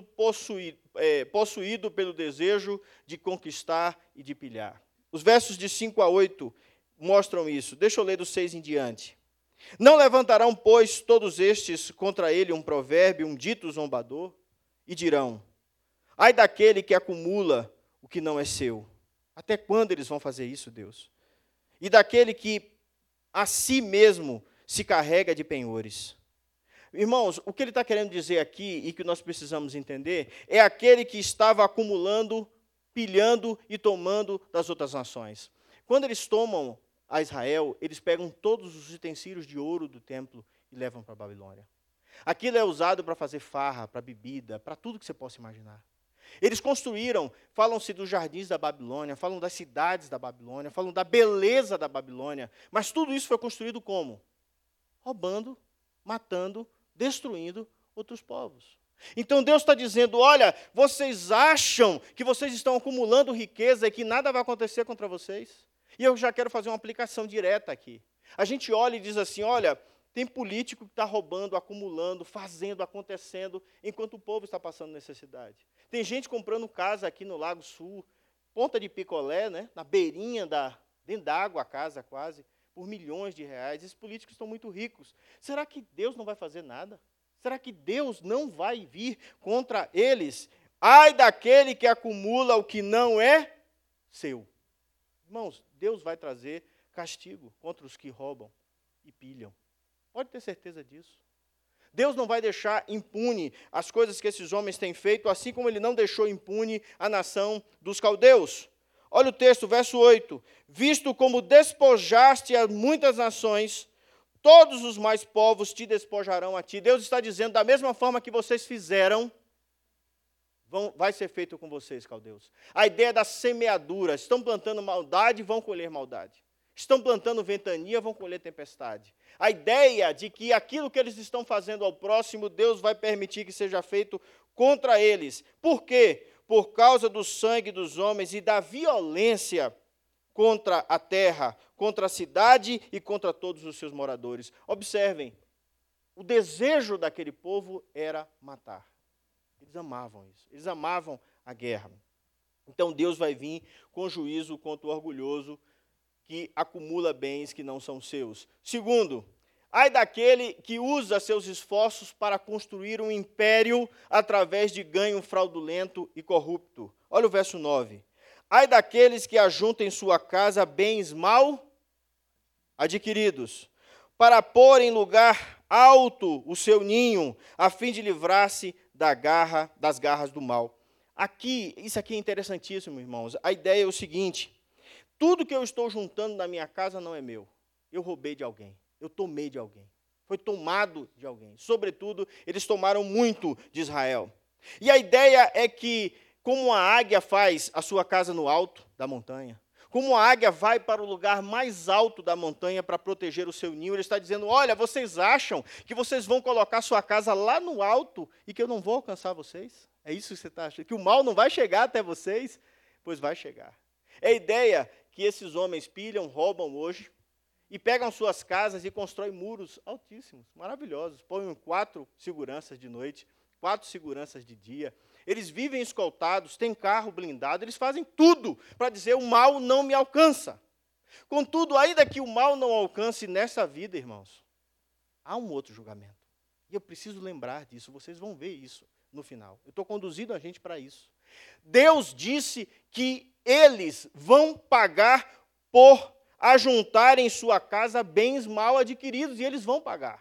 possuído pelo desejo de conquistar e de pilhar. Os versos de 5 a 8 mostram isso. Deixa eu ler do 6 em diante. Não levantarão, pois, todos estes contra ele um provérbio, um dito zombador, e dirão: ai daquele que acumula o que não é seu. Até quando eles vão fazer isso, Deus? E daquele que a si mesmo se carrega de penhores. Irmãos, o que ele está querendo dizer aqui, e que nós precisamos entender, é aquele que estava acumulando, pilhando e tomando das outras nações. Quando eles tomam a Israel, eles pegam todos os utensílios de ouro do templo e levam para a Babilônia. Aquilo é usado para fazer farra, para bebida, para tudo que você possa imaginar. Eles construíram, falam-se dos jardins da Babilônia, falam das cidades da Babilônia, falam da beleza da Babilônia, mas tudo isso foi construído como? Roubando, matando, destruindo outros povos. Então Deus está dizendo: olha, vocês acham que vocês estão acumulando riqueza e que nada vai acontecer contra vocês? E eu já quero fazer uma aplicação direta aqui. A gente olha e diz assim: olha, tem político que está roubando, acumulando, fazendo, acontecendo, enquanto o povo está passando necessidade. Tem gente comprando casa aqui no Lago Sul, Ponta de Picolé, né, na beirinha, dentro da água a casa quase, por milhões de reais. Esses políticos estão muito ricos. Será que Deus não vai fazer nada? Será que Deus não vai vir contra eles? Ai daquele que acumula o que não é seu. Irmãos, Deus vai trazer castigo contra os que roubam e pilham. Pode ter certeza disso. Deus não vai deixar impune as coisas que esses homens têm feito, assim como ele não deixou impune a nação dos caldeus. Olha o texto, verso 8. Visto como despojaste a muitas nações, todos os mais povos te despojarão a ti. Deus está dizendo: da mesma forma que vocês fizeram, vai ser feito com vocês, caldeus. A ideia da semeadura: estão plantando maldade, vão colher maldade. Estão plantando ventania, vão colher tempestade. A ideia de que aquilo que eles estão fazendo ao próximo, Deus vai permitir que seja feito contra eles. Por quê? Por causa do sangue dos homens e da violência contra a terra, contra a cidade e contra todos os seus moradores. Observem, o desejo daquele povo era matar. Eles amavam isso, eles amavam a guerra. Então Deus vai vir com juízo contra o orgulhoso que acumula bens que não são seus. Segundo, ai daquele que usa seus esforços para construir um império através de ganho fraudulento e corrupto. Olha o verso 9. Ai daqueles que ajuntam em sua casa bens mal adquiridos, para pôr em lugar alto o seu ninho, a fim de livrar-se das garras do mal. Isso aqui é interessantíssimo, irmãos. A ideia é o seguinte: tudo que eu estou juntando na minha casa não é meu. Eu roubei de alguém. Eu tomei de alguém. Foi tomado de alguém. Sobretudo, eles tomaram muito de Israel. E a ideia é que, como a águia faz a sua casa no alto da montanha, como a águia vai para o lugar mais alto da montanha para proteger o seu ninho, ele está dizendo, olha, vocês acham que vocês vão colocar sua casa lá no alto e que eu não vou alcançar vocês? É isso que você está achando? Que o mal não vai chegar até vocês? Pois vai chegar. É a ideia que esses homens pilham, roubam hoje, e pegam suas casas e constroem muros altíssimos, maravilhosos. Põem 4 seguranças de noite, 4 seguranças de dia. Eles vivem escoltados, têm carro blindado, eles fazem tudo para dizer o mal não me alcança. Contudo, ainda que o mal não alcance nessa vida, irmãos, há um outro julgamento. E eu preciso lembrar disso, vocês vão ver isso no final. Eu estou conduzindo a gente para isso. Deus disse que eles vão pagar por ajuntar em sua casa bens mal adquiridos, e eles vão pagar.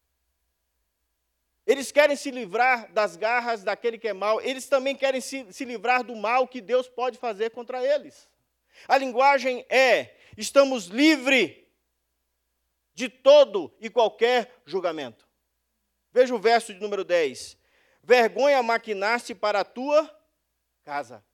Eles querem se livrar das garras daquele que é mau, eles também querem se livrar do mal que Deus pode fazer contra eles. A linguagem é, estamos livres de todo e qualquer julgamento. Veja o verso de número 10. Vergonha maquinar-se para a tua casa.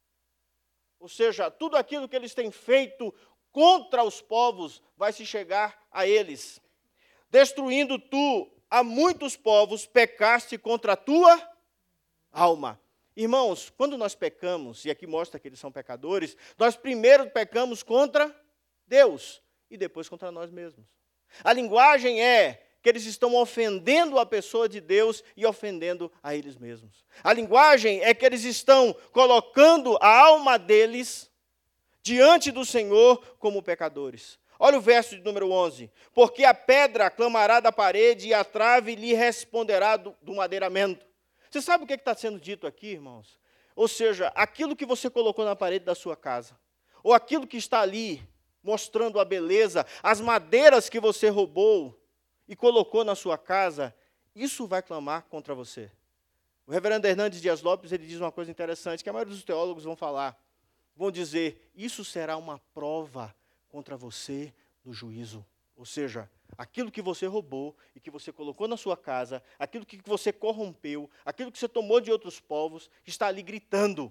Ou seja, tudo aquilo que eles têm feito contra os povos vai se chegar a eles. Destruindo tu a muitos povos, pecaste contra a tua alma. Irmãos, quando nós pecamos, e aqui mostra que eles são pecadores, nós primeiro pecamos contra Deus e depois contra nós mesmos. A linguagem é que eles estão ofendendo a pessoa de Deus e ofendendo a eles mesmos. A linguagem é que eles estão colocando a alma deles diante do Senhor como pecadores. Olha o verso de número 11. Porque a pedra clamará da parede e a trave lhe responderá do madeiramento. Você sabe o que está sendo dito aqui, irmãos? Ou seja, aquilo que você colocou na parede da sua casa, ou aquilo que está ali, mostrando a beleza, as madeiras que você roubou e colocou na sua casa, isso vai clamar contra você. O reverendo Hernandes Dias Lopes, ele diz uma coisa interessante, que a maioria dos teólogos vão falar. Vão dizer, isso será uma prova contra você no juízo. Ou seja, aquilo que você roubou e que você colocou na sua casa, aquilo que você corrompeu, aquilo que você tomou de outros povos, está ali gritando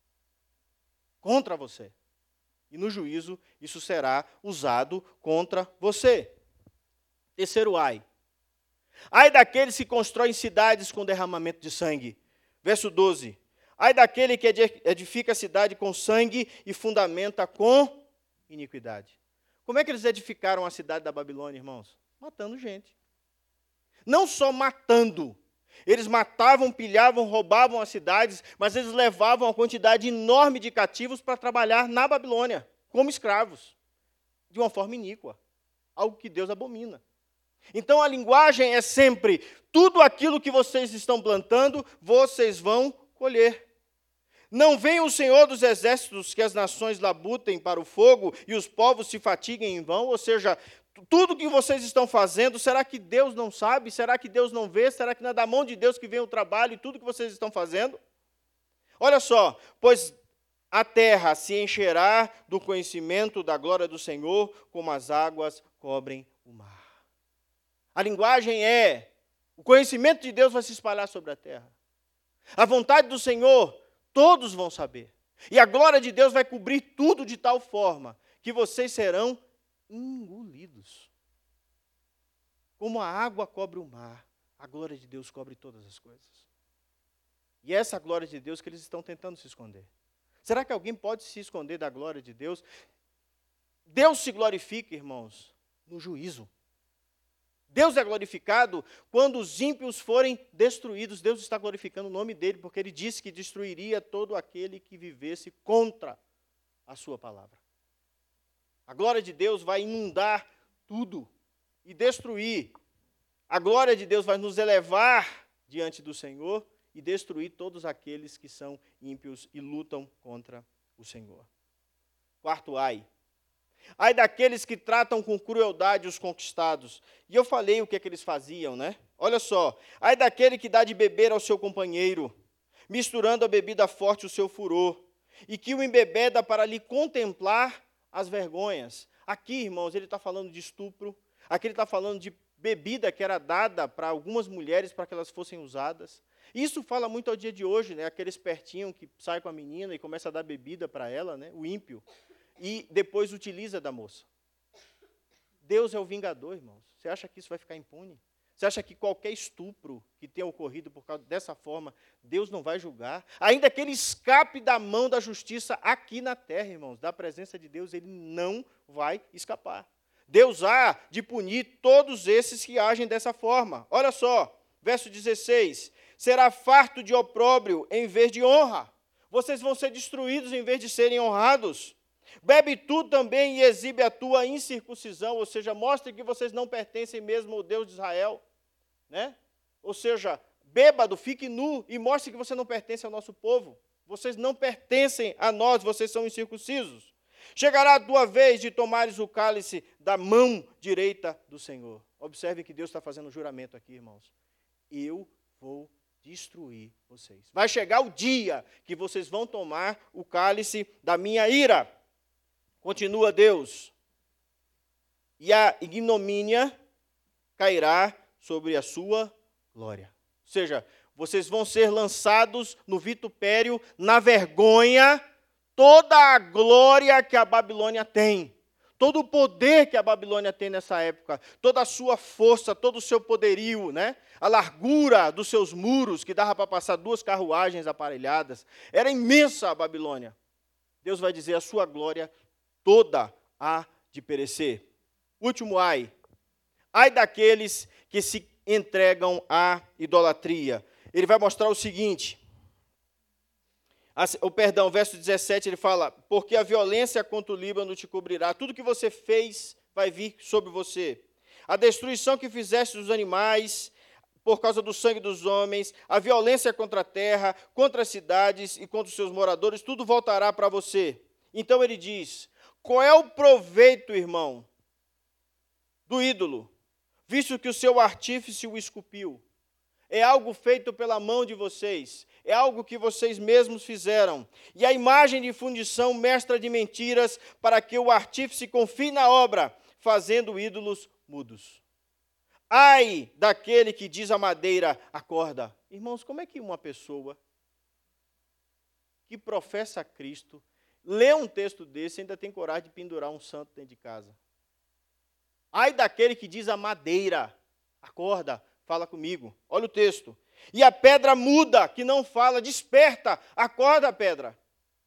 contra você. E no juízo, isso será usado contra você. Terceiro ai. Ai daqueles que constroem cidades com derramamento de sangue. Verso 12. Ai daquele que edifica a cidade com sangue e fundamenta com iniquidade. Como é que eles edificaram a cidade da Babilônia, irmãos? Matando gente. Não só matando. Eles matavam, pilhavam, roubavam as cidades, mas eles levavam uma quantidade enorme de cativos para trabalhar na Babilônia, como escravos, de uma forma iníqua. Algo que Deus abomina. Então a linguagem é sempre, tudo aquilo que vocês estão plantando, vocês vão colher. Não vem o Senhor dos exércitos que as nações labutem para o fogo e os povos se fatiguem em vão? Ou seja, tudo que vocês estão fazendo, será que Deus não sabe? Será que Deus não vê? Será que não é da mão de Deus que vem o trabalho e tudo que vocês estão fazendo? Olha só, pois a terra se encherá do conhecimento da glória do Senhor, como as águas cobrem o mar. A linguagem é, o conhecimento de Deus vai se espalhar sobre a terra. A vontade do Senhor, todos vão saber. E a glória de Deus vai cobrir tudo de tal forma que vocês serão engolidos. Como a água cobre o mar, a glória de Deus cobre todas as coisas. E é essa glória de Deus que eles estão tentando se esconder. Será que alguém pode se esconder da glória de Deus? Deus se glorifica, irmãos, no juízo. Deus é glorificado quando os ímpios forem destruídos. Deus está glorificando o nome dele, porque ele disse que destruiria todo aquele que vivesse contra a sua palavra. A glória de Deus vai inundar tudo e destruir. A glória de Deus vai nos elevar diante do Senhor e destruir todos aqueles que são ímpios e lutam contra o Senhor. Quarto ai. Ai daqueles que tratam com crueldade os conquistados. E eu falei o que é que eles faziam, né? Olha só. Ai daquele que dá de beber ao seu companheiro, misturando a bebida forte o seu furor, e que o embebeda para lhe contemplar as vergonhas. Aqui, irmãos, ele está falando de estupro. Aqui ele está falando de bebida que era dada para algumas mulheres para que elas fossem usadas. Isso fala muito ao dia de hoje, né? Aquele espertinho que sai com a menina e começa a dar bebida para ela, né? O ímpio, e depois utiliza da moça. Deus é o vingador, irmãos. Você acha que isso vai ficar impune? Você acha que qualquer estupro que tenha ocorrido por causa dessa forma, Deus não vai julgar? Ainda que ele escape da mão da justiça aqui na terra, irmãos, da presença de Deus, ele não vai escapar. Deus há de punir todos esses que agem dessa forma. Olha só, verso 16. Será farto de opróbrio em vez de honra. Vocês vão ser destruídos em vez de serem honrados. Bebe tu também e exibe a tua incircuncisão, ou seja, mostre que vocês não pertencem mesmo ao Deus de Israel, né? Ou seja, bêbado, fique nu e mostre que você não pertence ao nosso povo. Vocês não pertencem a nós, vocês são incircuncisos. Chegará a tua vez de tomares o cálice da mão direita do Senhor. Observe que Deus está fazendo um juramento aqui, irmãos. Eu vou destruir vocês. Vai chegar o dia que vocês vão tomar o cálice da minha ira. Continua Deus. E a ignomínia cairá sobre a sua glória. Ou seja, vocês vão ser lançados no vitupério, na vergonha, toda a glória que a Babilônia tem, todo o poder que a Babilônia tem nessa época, toda a sua força, todo o seu poderio, né? A largura dos seus muros, que dava para passar 2 carruagens aparelhadas, era imensa a Babilônia. Deus vai dizer, a sua glória toda há de perecer. Último ai. Ai daqueles que se entregam à idolatria. Ele vai mostrar o seguinte, verso 17, ele fala, porque a violência contra o Líbano te cobrirá, tudo que você fez vai vir sobre você. A destruição que fizeste dos animais, por causa do sangue dos homens, a violência contra a terra, contra as cidades e contra os seus moradores, tudo voltará para você. Então ele diz, qual é o proveito, irmão, do ídolo, visto que o seu artífice o esculpiu? É algo feito pela mão de vocês, é algo que vocês mesmos fizeram. E a imagem de fundição mestra de mentiras, para que o artífice confie na obra, fazendo ídolos mudos. Ai daquele que diz à madeira, acorda. Irmãos, como é que uma pessoa que professa a Cristo, lê um texto desse e ainda tem coragem de pendurar um santo dentro de casa? Ai daquele que diz à madeira, acorda, fala comigo. Olha o texto. E a pedra muda, que não fala, desperta, acorda, pedra.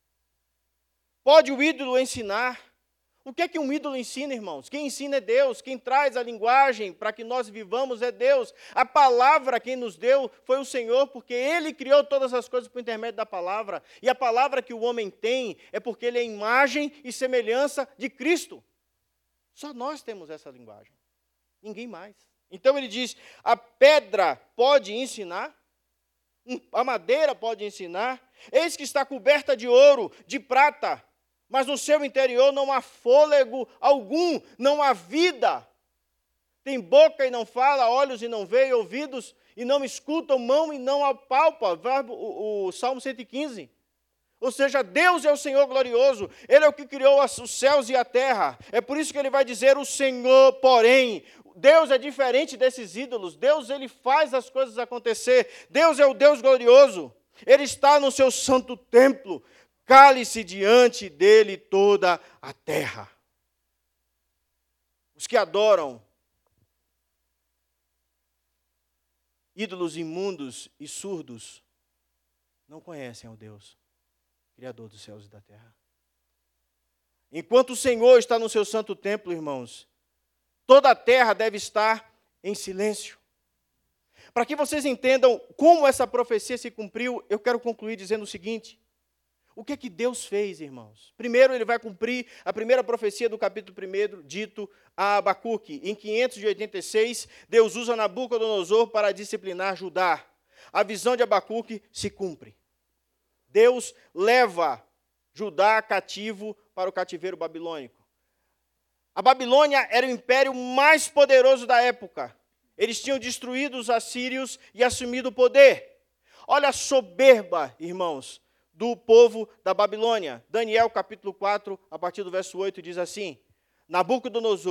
Pode o ídolo ensinar? O que é que um ídolo ensina, irmãos? Quem ensina é Deus, quem traz a linguagem para que nós vivamos é Deus. A palavra quem nos deu foi o Senhor, porque Ele criou todas as coisas por intermédio da palavra. E a palavra que o homem tem é porque ele é imagem e semelhança de Cristo. Só nós temos essa linguagem, ninguém mais. Então ele diz, a pedra pode ensinar, a madeira pode ensinar, eis que está coberta de ouro, de prata, mas no seu interior não há fôlego algum, não há vida. Tem boca e não fala, olhos e não vê, ouvidos e não escutam, mão e não apalpa, o Salmo 115. Ou seja, Deus é o Senhor glorioso, Ele é o que criou os céus e a terra. É por isso que ele vai dizer, o Senhor, porém. Deus é diferente desses ídolos, Deus ele faz as coisas acontecer, Deus é o Deus glorioso, Ele está no seu santo templo, cale-se diante dele toda a terra. Os que adoram ídolos imundos e surdos não conhecem ao Deus Criador dos céus e da terra. Enquanto o Senhor está no seu santo templo, irmãos, toda a terra deve estar em silêncio. Para que vocês entendam como essa profecia se cumpriu, eu quero concluir dizendo o seguinte. O que é que Deus fez, irmãos? Primeiro, ele vai cumprir a primeira profecia do capítulo 1, dito a Abacuque. Em 586, Deus usa Nabucodonosor para disciplinar Judá. A visão de Abacuque se cumpre. Deus leva Judá cativo para o cativeiro babilônico. A Babilônia era o império mais poderoso da época. Eles tinham destruído os assírios e assumido o poder. Olha a soberba, irmãos, do povo da Babilônia. Daniel, capítulo 4, a partir do verso 8, diz assim, Nabucodonosor,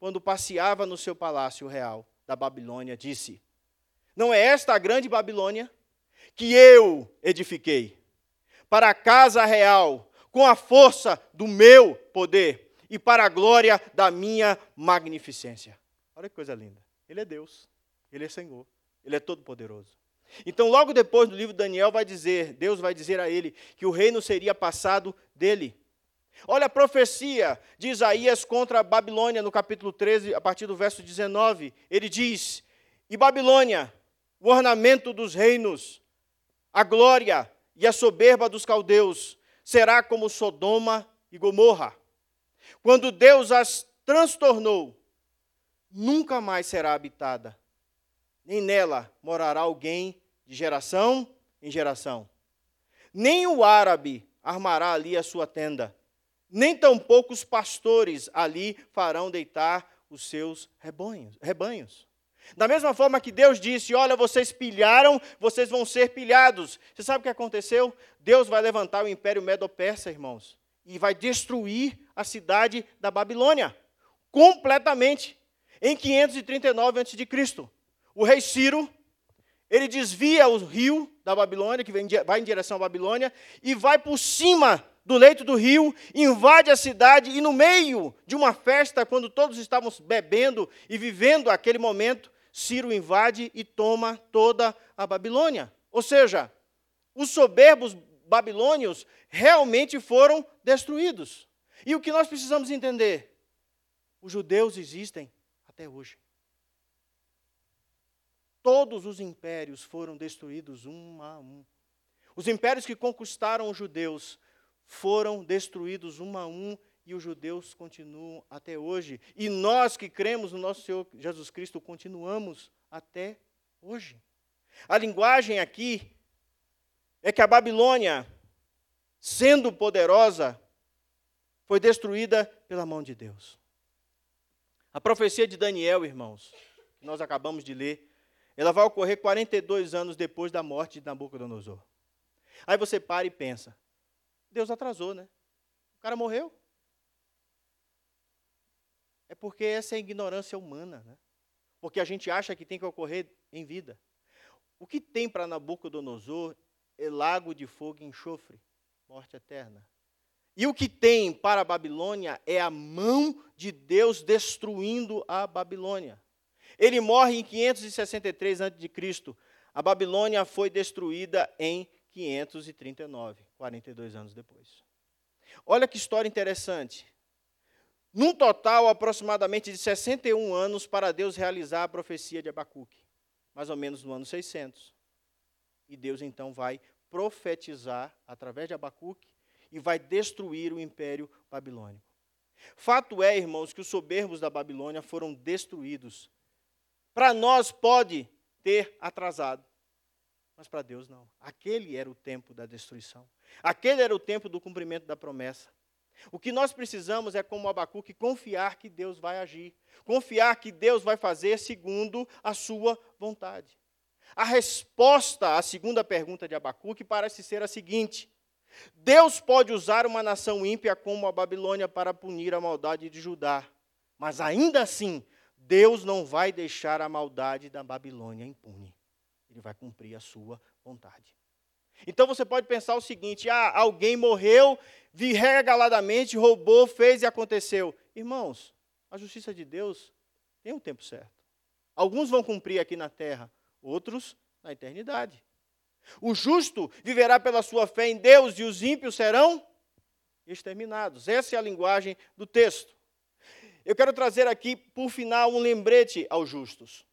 quando passeava no seu palácio real da Babilônia, disse: não é esta a grande Babilônia que eu edifiquei para a casa real, com a força do meu poder e para a glória da minha magnificência. Olha que coisa linda. Ele é Deus, Ele é Senhor, Ele é todo-poderoso. Então, logo depois do livro de Daniel, Deus vai dizer a ele que o reino seria passado dele. Olha a profecia de Isaías contra a Babilônia, no capítulo 13, a partir do verso 19. Ele diz: e Babilônia, o ornamento dos reinos, a glória e a soberba dos caldeus, será como Sodoma e Gomorra. Quando Deus as transtornou, nunca mais será habitada, nem nela morará alguém de geração em geração. Nem o árabe armará ali a sua tenda, nem tampouco os pastores ali farão deitar os seus rebanhos. Da mesma forma que Deus disse: olha, vocês pilharam, vocês vão ser pilhados. Você sabe o que aconteceu? Deus vai levantar o império Medo-Persa, irmãos, e vai destruir a cidade da Babilônia, completamente, em 539 a.C. O rei Ciro, ele desvia o rio da Babilônia, que vai em direção à Babilônia, e vai por cima do leito do rio, invade a cidade, e no meio de uma festa, quando todos estavam bebendo e vivendo aquele momento, Ciro invade e toma toda a Babilônia. Ou seja, os soberbos babilônios realmente foram destruídos. E o que nós precisamos entender? Os judeus existem até hoje. Todos os impérios foram destruídos um a um. Os impérios que conquistaram os judeus foram destruídos um a um, e os judeus continuam até hoje. E nós que cremos no nosso Senhor Jesus Cristo continuamos até hoje. A linguagem aqui é que a Babilônia, sendo poderosa, foi destruída pela mão de Deus. A profecia de Daniel, irmãos, que nós acabamos de ler, ela vai ocorrer 42 anos depois da morte de Nabucodonosor. Aí você para e pensa: Deus atrasou, né? O cara morreu. É porque essa é a ignorância humana, né? Porque a gente acha que tem que ocorrer em vida. O que tem para Nabucodonosor é lago de fogo e enxofre, morte eterna. E o que tem para a Babilônia é a mão de Deus destruindo a Babilônia. Ele morre em 563 a.C. A Babilônia foi destruída em 539, 42 anos depois. Olha que história interessante. Num total, aproximadamente de 61 anos para Deus realizar a profecia de Abacuque, mais ou menos no ano 600. E Deus então vai profetizar através de Abacuque e vai destruir o império babilônico. Fato é, irmãos, que os soberbos da Babilônia foram destruídos. Para nós pode ter atrasado, mas para Deus não. Aquele era o tempo da destruição. Aquele era o tempo do cumprimento da promessa. O que nós precisamos é, como Abacuque, confiar que Deus vai agir. Confiar que Deus vai fazer segundo a sua vontade. A resposta à segunda pergunta de Abacuque parece ser a seguinte: Deus pode usar uma nação ímpia como a Babilônia para punir a maldade de Judá, mas ainda assim, Deus não vai deixar a maldade da Babilônia impune. Ele vai cumprir a sua vontade. Então você pode pensar o seguinte: alguém morreu, regaladamente, roubou, fez e aconteceu. Irmãos, a justiça de Deus tem um tempo certo. Alguns vão cumprir aqui na terra, outros na eternidade. O justo viverá pela sua fé em Deus e os ímpios serão exterminados. Essa é a linguagem do texto. Eu quero trazer aqui, por final, um lembrete aos justos.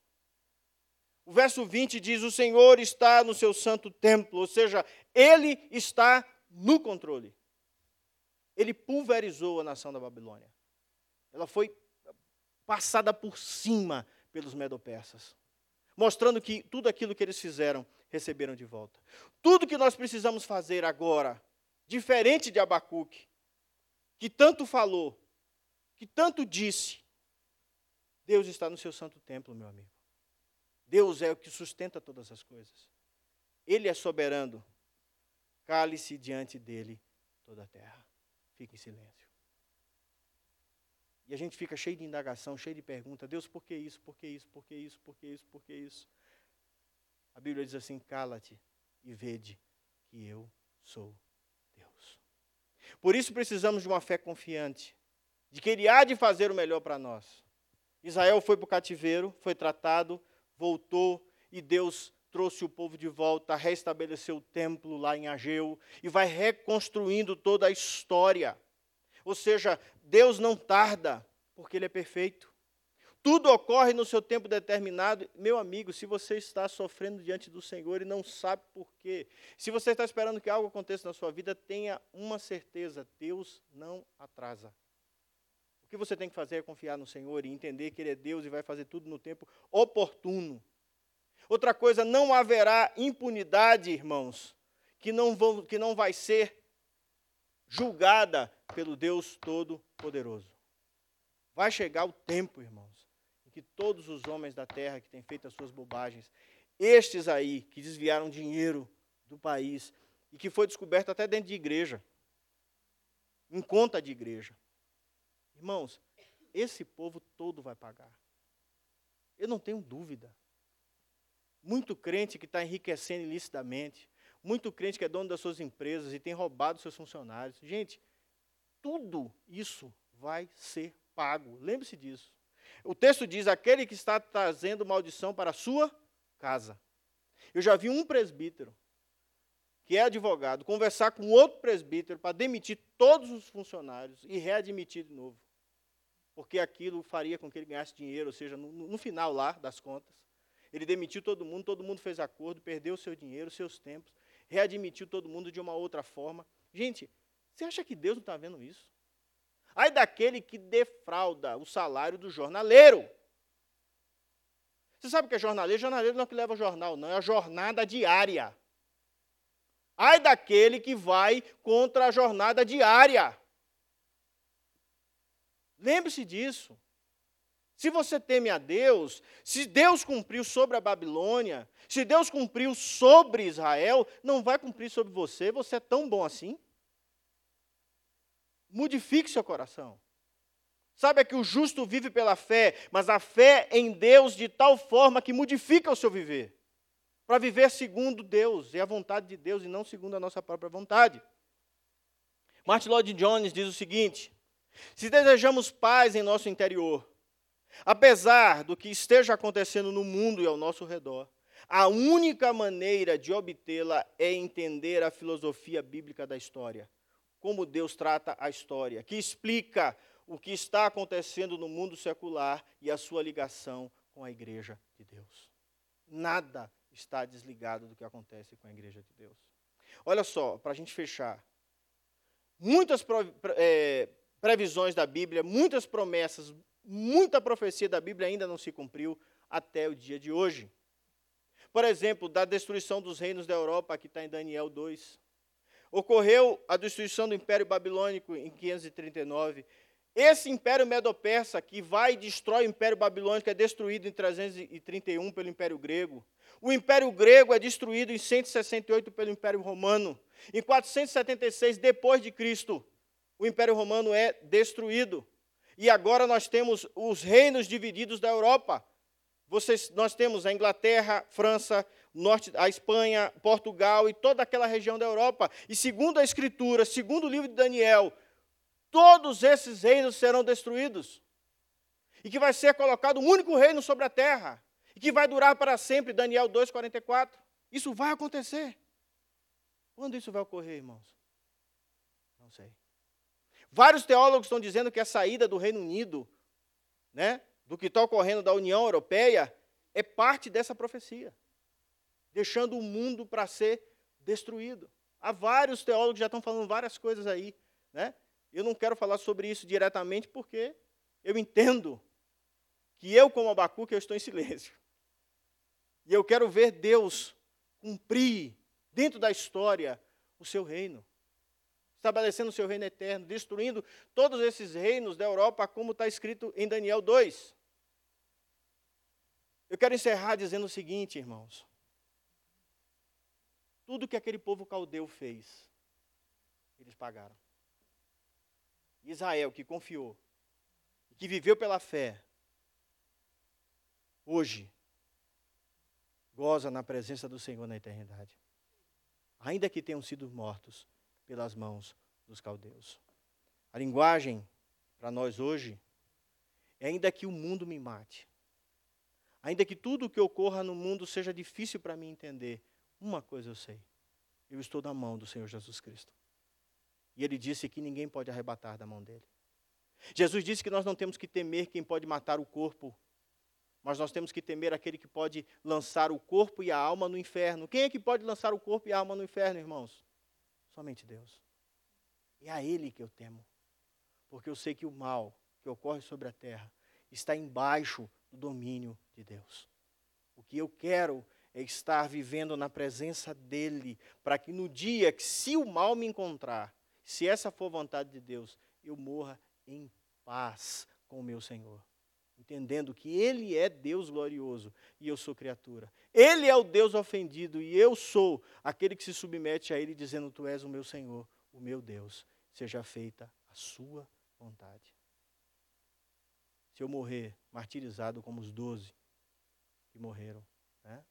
O verso 20 diz: o Senhor está no seu santo templo, ou seja, Ele está no controle. Ele pulverizou a nação da Babilônia. Ela foi passada por cima pelos medo-persas, mostrando que tudo aquilo que eles fizeram, receberam de volta. Tudo que nós precisamos fazer agora, diferente de Abacuque, que tanto falou, que tanto disse, Deus está no seu santo templo, meu amigo. Deus é o que sustenta todas as coisas. Ele é soberano. Cale-se diante dele toda a terra. Fique em silêncio. E a gente fica cheio de indagação, cheio de pergunta. Deus, por que isso? Por que isso? Por que isso? Por que isso? Por que isso? A Bíblia diz assim, cala-te e vede que eu sou Deus. Por isso precisamos de uma fé confiante, de que Ele há de fazer o melhor para nós. Israel foi para o cativeiro, foi tratado, voltou, e Deus trouxe o povo de volta, restabeleceu o templo lá em Ageu, e vai reconstruindo toda a história. Ou seja, Deus não tarda, porque Ele é perfeito. Tudo ocorre no seu tempo determinado. Meu amigo, se você está sofrendo diante do Senhor e não sabe por quê, se você está esperando que algo aconteça na sua vida, tenha uma certeza, Deus não atrasa. O que você tem que fazer é confiar no Senhor e entender que Ele é Deus e vai fazer tudo no tempo oportuno. Outra coisa, não haverá impunidade, irmãos, que não vai ser julgada pelo Deus Todo-Poderoso. Vai chegar o tempo, irmãos, em que todos os homens da terra que têm feito as suas bobagens, estes aí que desviaram dinheiro do país e que foi descoberto até dentro de igreja, em conta de igreja. Irmãos, esse povo todo vai pagar. Eu não tenho dúvida. Muito crente que está enriquecendo ilicitamente, muito crente que é dono das suas empresas e tem roubado seus funcionários. Gente, tudo isso vai ser pago. Lembre-se disso. O texto diz, aquele que está trazendo maldição para a sua casa. Eu já vi um presbítero, que é advogado, conversar com outro presbítero para demitir todos os funcionários e readmitir de novo. Porque aquilo faria com que ele ganhasse dinheiro, ou seja, no final lá das contas. Ele demitiu todo mundo fez acordo, perdeu o seu dinheiro, seus tempos, readmitiu todo mundo de uma outra forma. Gente, você acha que Deus não está vendo isso? Ai daquele que defrauda o salário do jornaleiro. Você sabe o que é jornaleiro? Jornaleiro não é que leva jornal, não, é a jornada diária. Ai daquele que vai contra a jornada diária. Lembre-se disso. Se você teme a Deus, se Deus cumpriu sobre a Babilônia, se Deus cumpriu sobre Israel, não vai cumprir sobre você, você é tão bom assim? Modifique seu coração. Sabe que o justo vive pela fé, mas a fé em Deus de tal forma que modifica o seu viver. Para viver segundo Deus e a vontade de Deus e não segundo a nossa própria vontade. Martin Lloyd Jones diz o seguinte, se desejamos paz em nosso interior, apesar do que esteja acontecendo no mundo e ao nosso redor, a única maneira de obtê-la é entender a filosofia bíblica da história. Como Deus trata a história, que explica o que está acontecendo no mundo secular e a sua ligação com a igreja de Deus. Nada está desligado do que acontece com a igreja de Deus. Olha só, para a gente fechar. Muitas previsões da Bíblia, muitas promessas, muita profecia da Bíblia ainda não se cumpriu até o dia de hoje. Por exemplo, da destruição dos reinos da Europa, que está em Daniel 2. Ocorreu a destruição do Império Babilônico em 539. Esse Império Medo-Persa, que vai e destrói o Império Babilônico, é destruído em 331 pelo Império Grego. O Império Grego é destruído em 168 pelo Império Romano. Em 476 depois de Cristo, o Império Romano é destruído. E agora nós temos os reinos divididos da Europa. Nós temos a Inglaterra, França, a Espanha, Portugal e toda aquela região da Europa. E segundo a Escritura, segundo o livro de Daniel, todos esses reinos serão destruídos. E que vai ser colocado um único reino sobre a terra. E que vai durar para sempre, Daniel 2,44. Isso vai acontecer. Quando isso vai ocorrer, irmãos? Não sei. Vários teólogos estão dizendo que a saída do Reino Unido, do que está ocorrendo da União Europeia, é parte dessa profecia, deixando o mundo para ser destruído. Há vários teólogos que já estão falando várias coisas aí. Eu não quero falar sobre isso diretamente porque eu entendo que eu, como Abacuque, eu estou em silêncio. E eu quero ver Deus cumprir, dentro da história, o seu reino. Estabelecendo o seu reino eterno, destruindo todos esses reinos da Europa, como está escrito em Daniel 2. Eu quero encerrar dizendo o seguinte, irmãos. Tudo que aquele povo caldeu fez, eles pagaram. Israel, que confiou, que viveu pela fé, hoje, goza na presença do Senhor na eternidade. Ainda que tenham sido mortos pelas mãos dos caldeus. A linguagem para nós hoje é: ainda que o mundo me mate, ainda que tudo o que ocorra no mundo seja difícil para mim entender, uma coisa eu sei: eu estou na mão do Senhor Jesus Cristo. E Ele disse que ninguém pode arrebatar da mão dele. Jesus disse que nós não temos que temer quem pode matar o corpo, mas nós temos que temer aquele que pode lançar o corpo e a alma no inferno. Quem é que pode lançar o corpo e a alma no inferno, irmãos? Somente Deus. E é a Ele que eu temo, porque eu sei que o mal que ocorre sobre a terra está embaixo do domínio de Deus. O que eu quero é estar vivendo na presença dEle, para que no dia que, se o mal me encontrar, se essa for a vontade de Deus, eu morra em paz com o meu Senhor, entendendo que Ele é Deus glorioso e eu sou criatura. Ele é o Deus ofendido e eu sou aquele que se submete a Ele, dizendo: Tu és o meu Senhor, o meu Deus, seja feita a sua vontade. Se eu morrer martirizado como os 12 que morreram, né?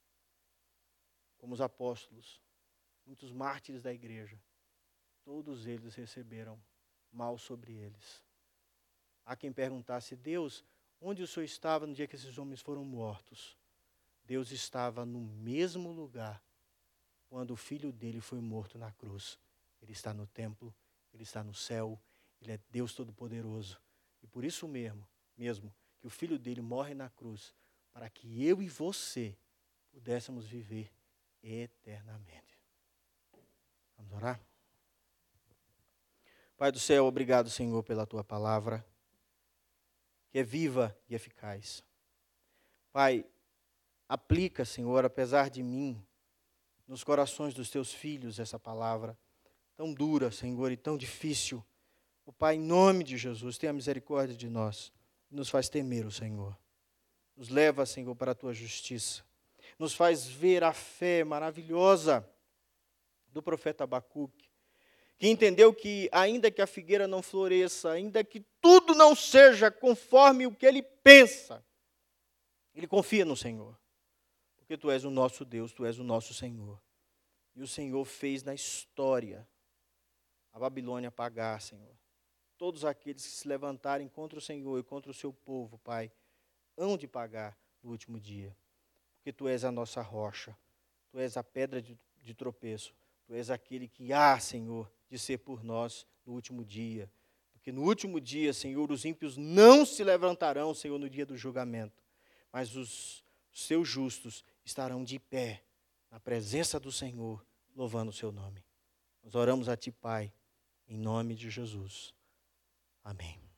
Como os apóstolos, muitos mártires da igreja, todos eles receberam mal sobre eles. Há quem perguntasse: Deus, onde o Senhor estava no dia que esses homens foram mortos? Deus estava no mesmo lugar quando o filho dele foi morto na cruz. Ele está no templo, ele está no céu, ele é Deus Todo-Poderoso. E por isso mesmo que o filho dele morre na cruz, para que eu e você pudéssemos viver eternamente. Vamos orar? Pai do céu, obrigado, Senhor, pela tua palavra, que é viva e eficaz. Pai, aplica, Senhor, apesar de mim, nos corações dos teus filhos essa palavra tão dura, Senhor, e tão difícil. O Pai, em nome de Jesus, tenha misericórdia de nós e nos faz temer o Senhor. Nos leva, Senhor, para a tua justiça. Nos faz ver a fé maravilhosa do profeta Abacuque, que entendeu que, ainda que a figueira não floresça, ainda que tudo não seja conforme o que ele pensa, ele confia no Senhor, porque tu és o nosso Deus, tu és o nosso Senhor. E o Senhor fez na história a Babilônia pagar, Senhor. Todos aqueles que se levantarem contra o Senhor e contra o seu povo, Pai, hão de pagar no último dia, porque tu és a nossa rocha, tu és a pedra de tropeço, tu és aquele que há, Senhor, de ser por nós no último dia. Porque no último dia, Senhor, os ímpios não se levantarão, Senhor, no dia do julgamento, mas os seus justos estarão de pé na presença do Senhor, louvando o seu nome. Nós oramos a Ti, Pai, em nome de Jesus. Amém.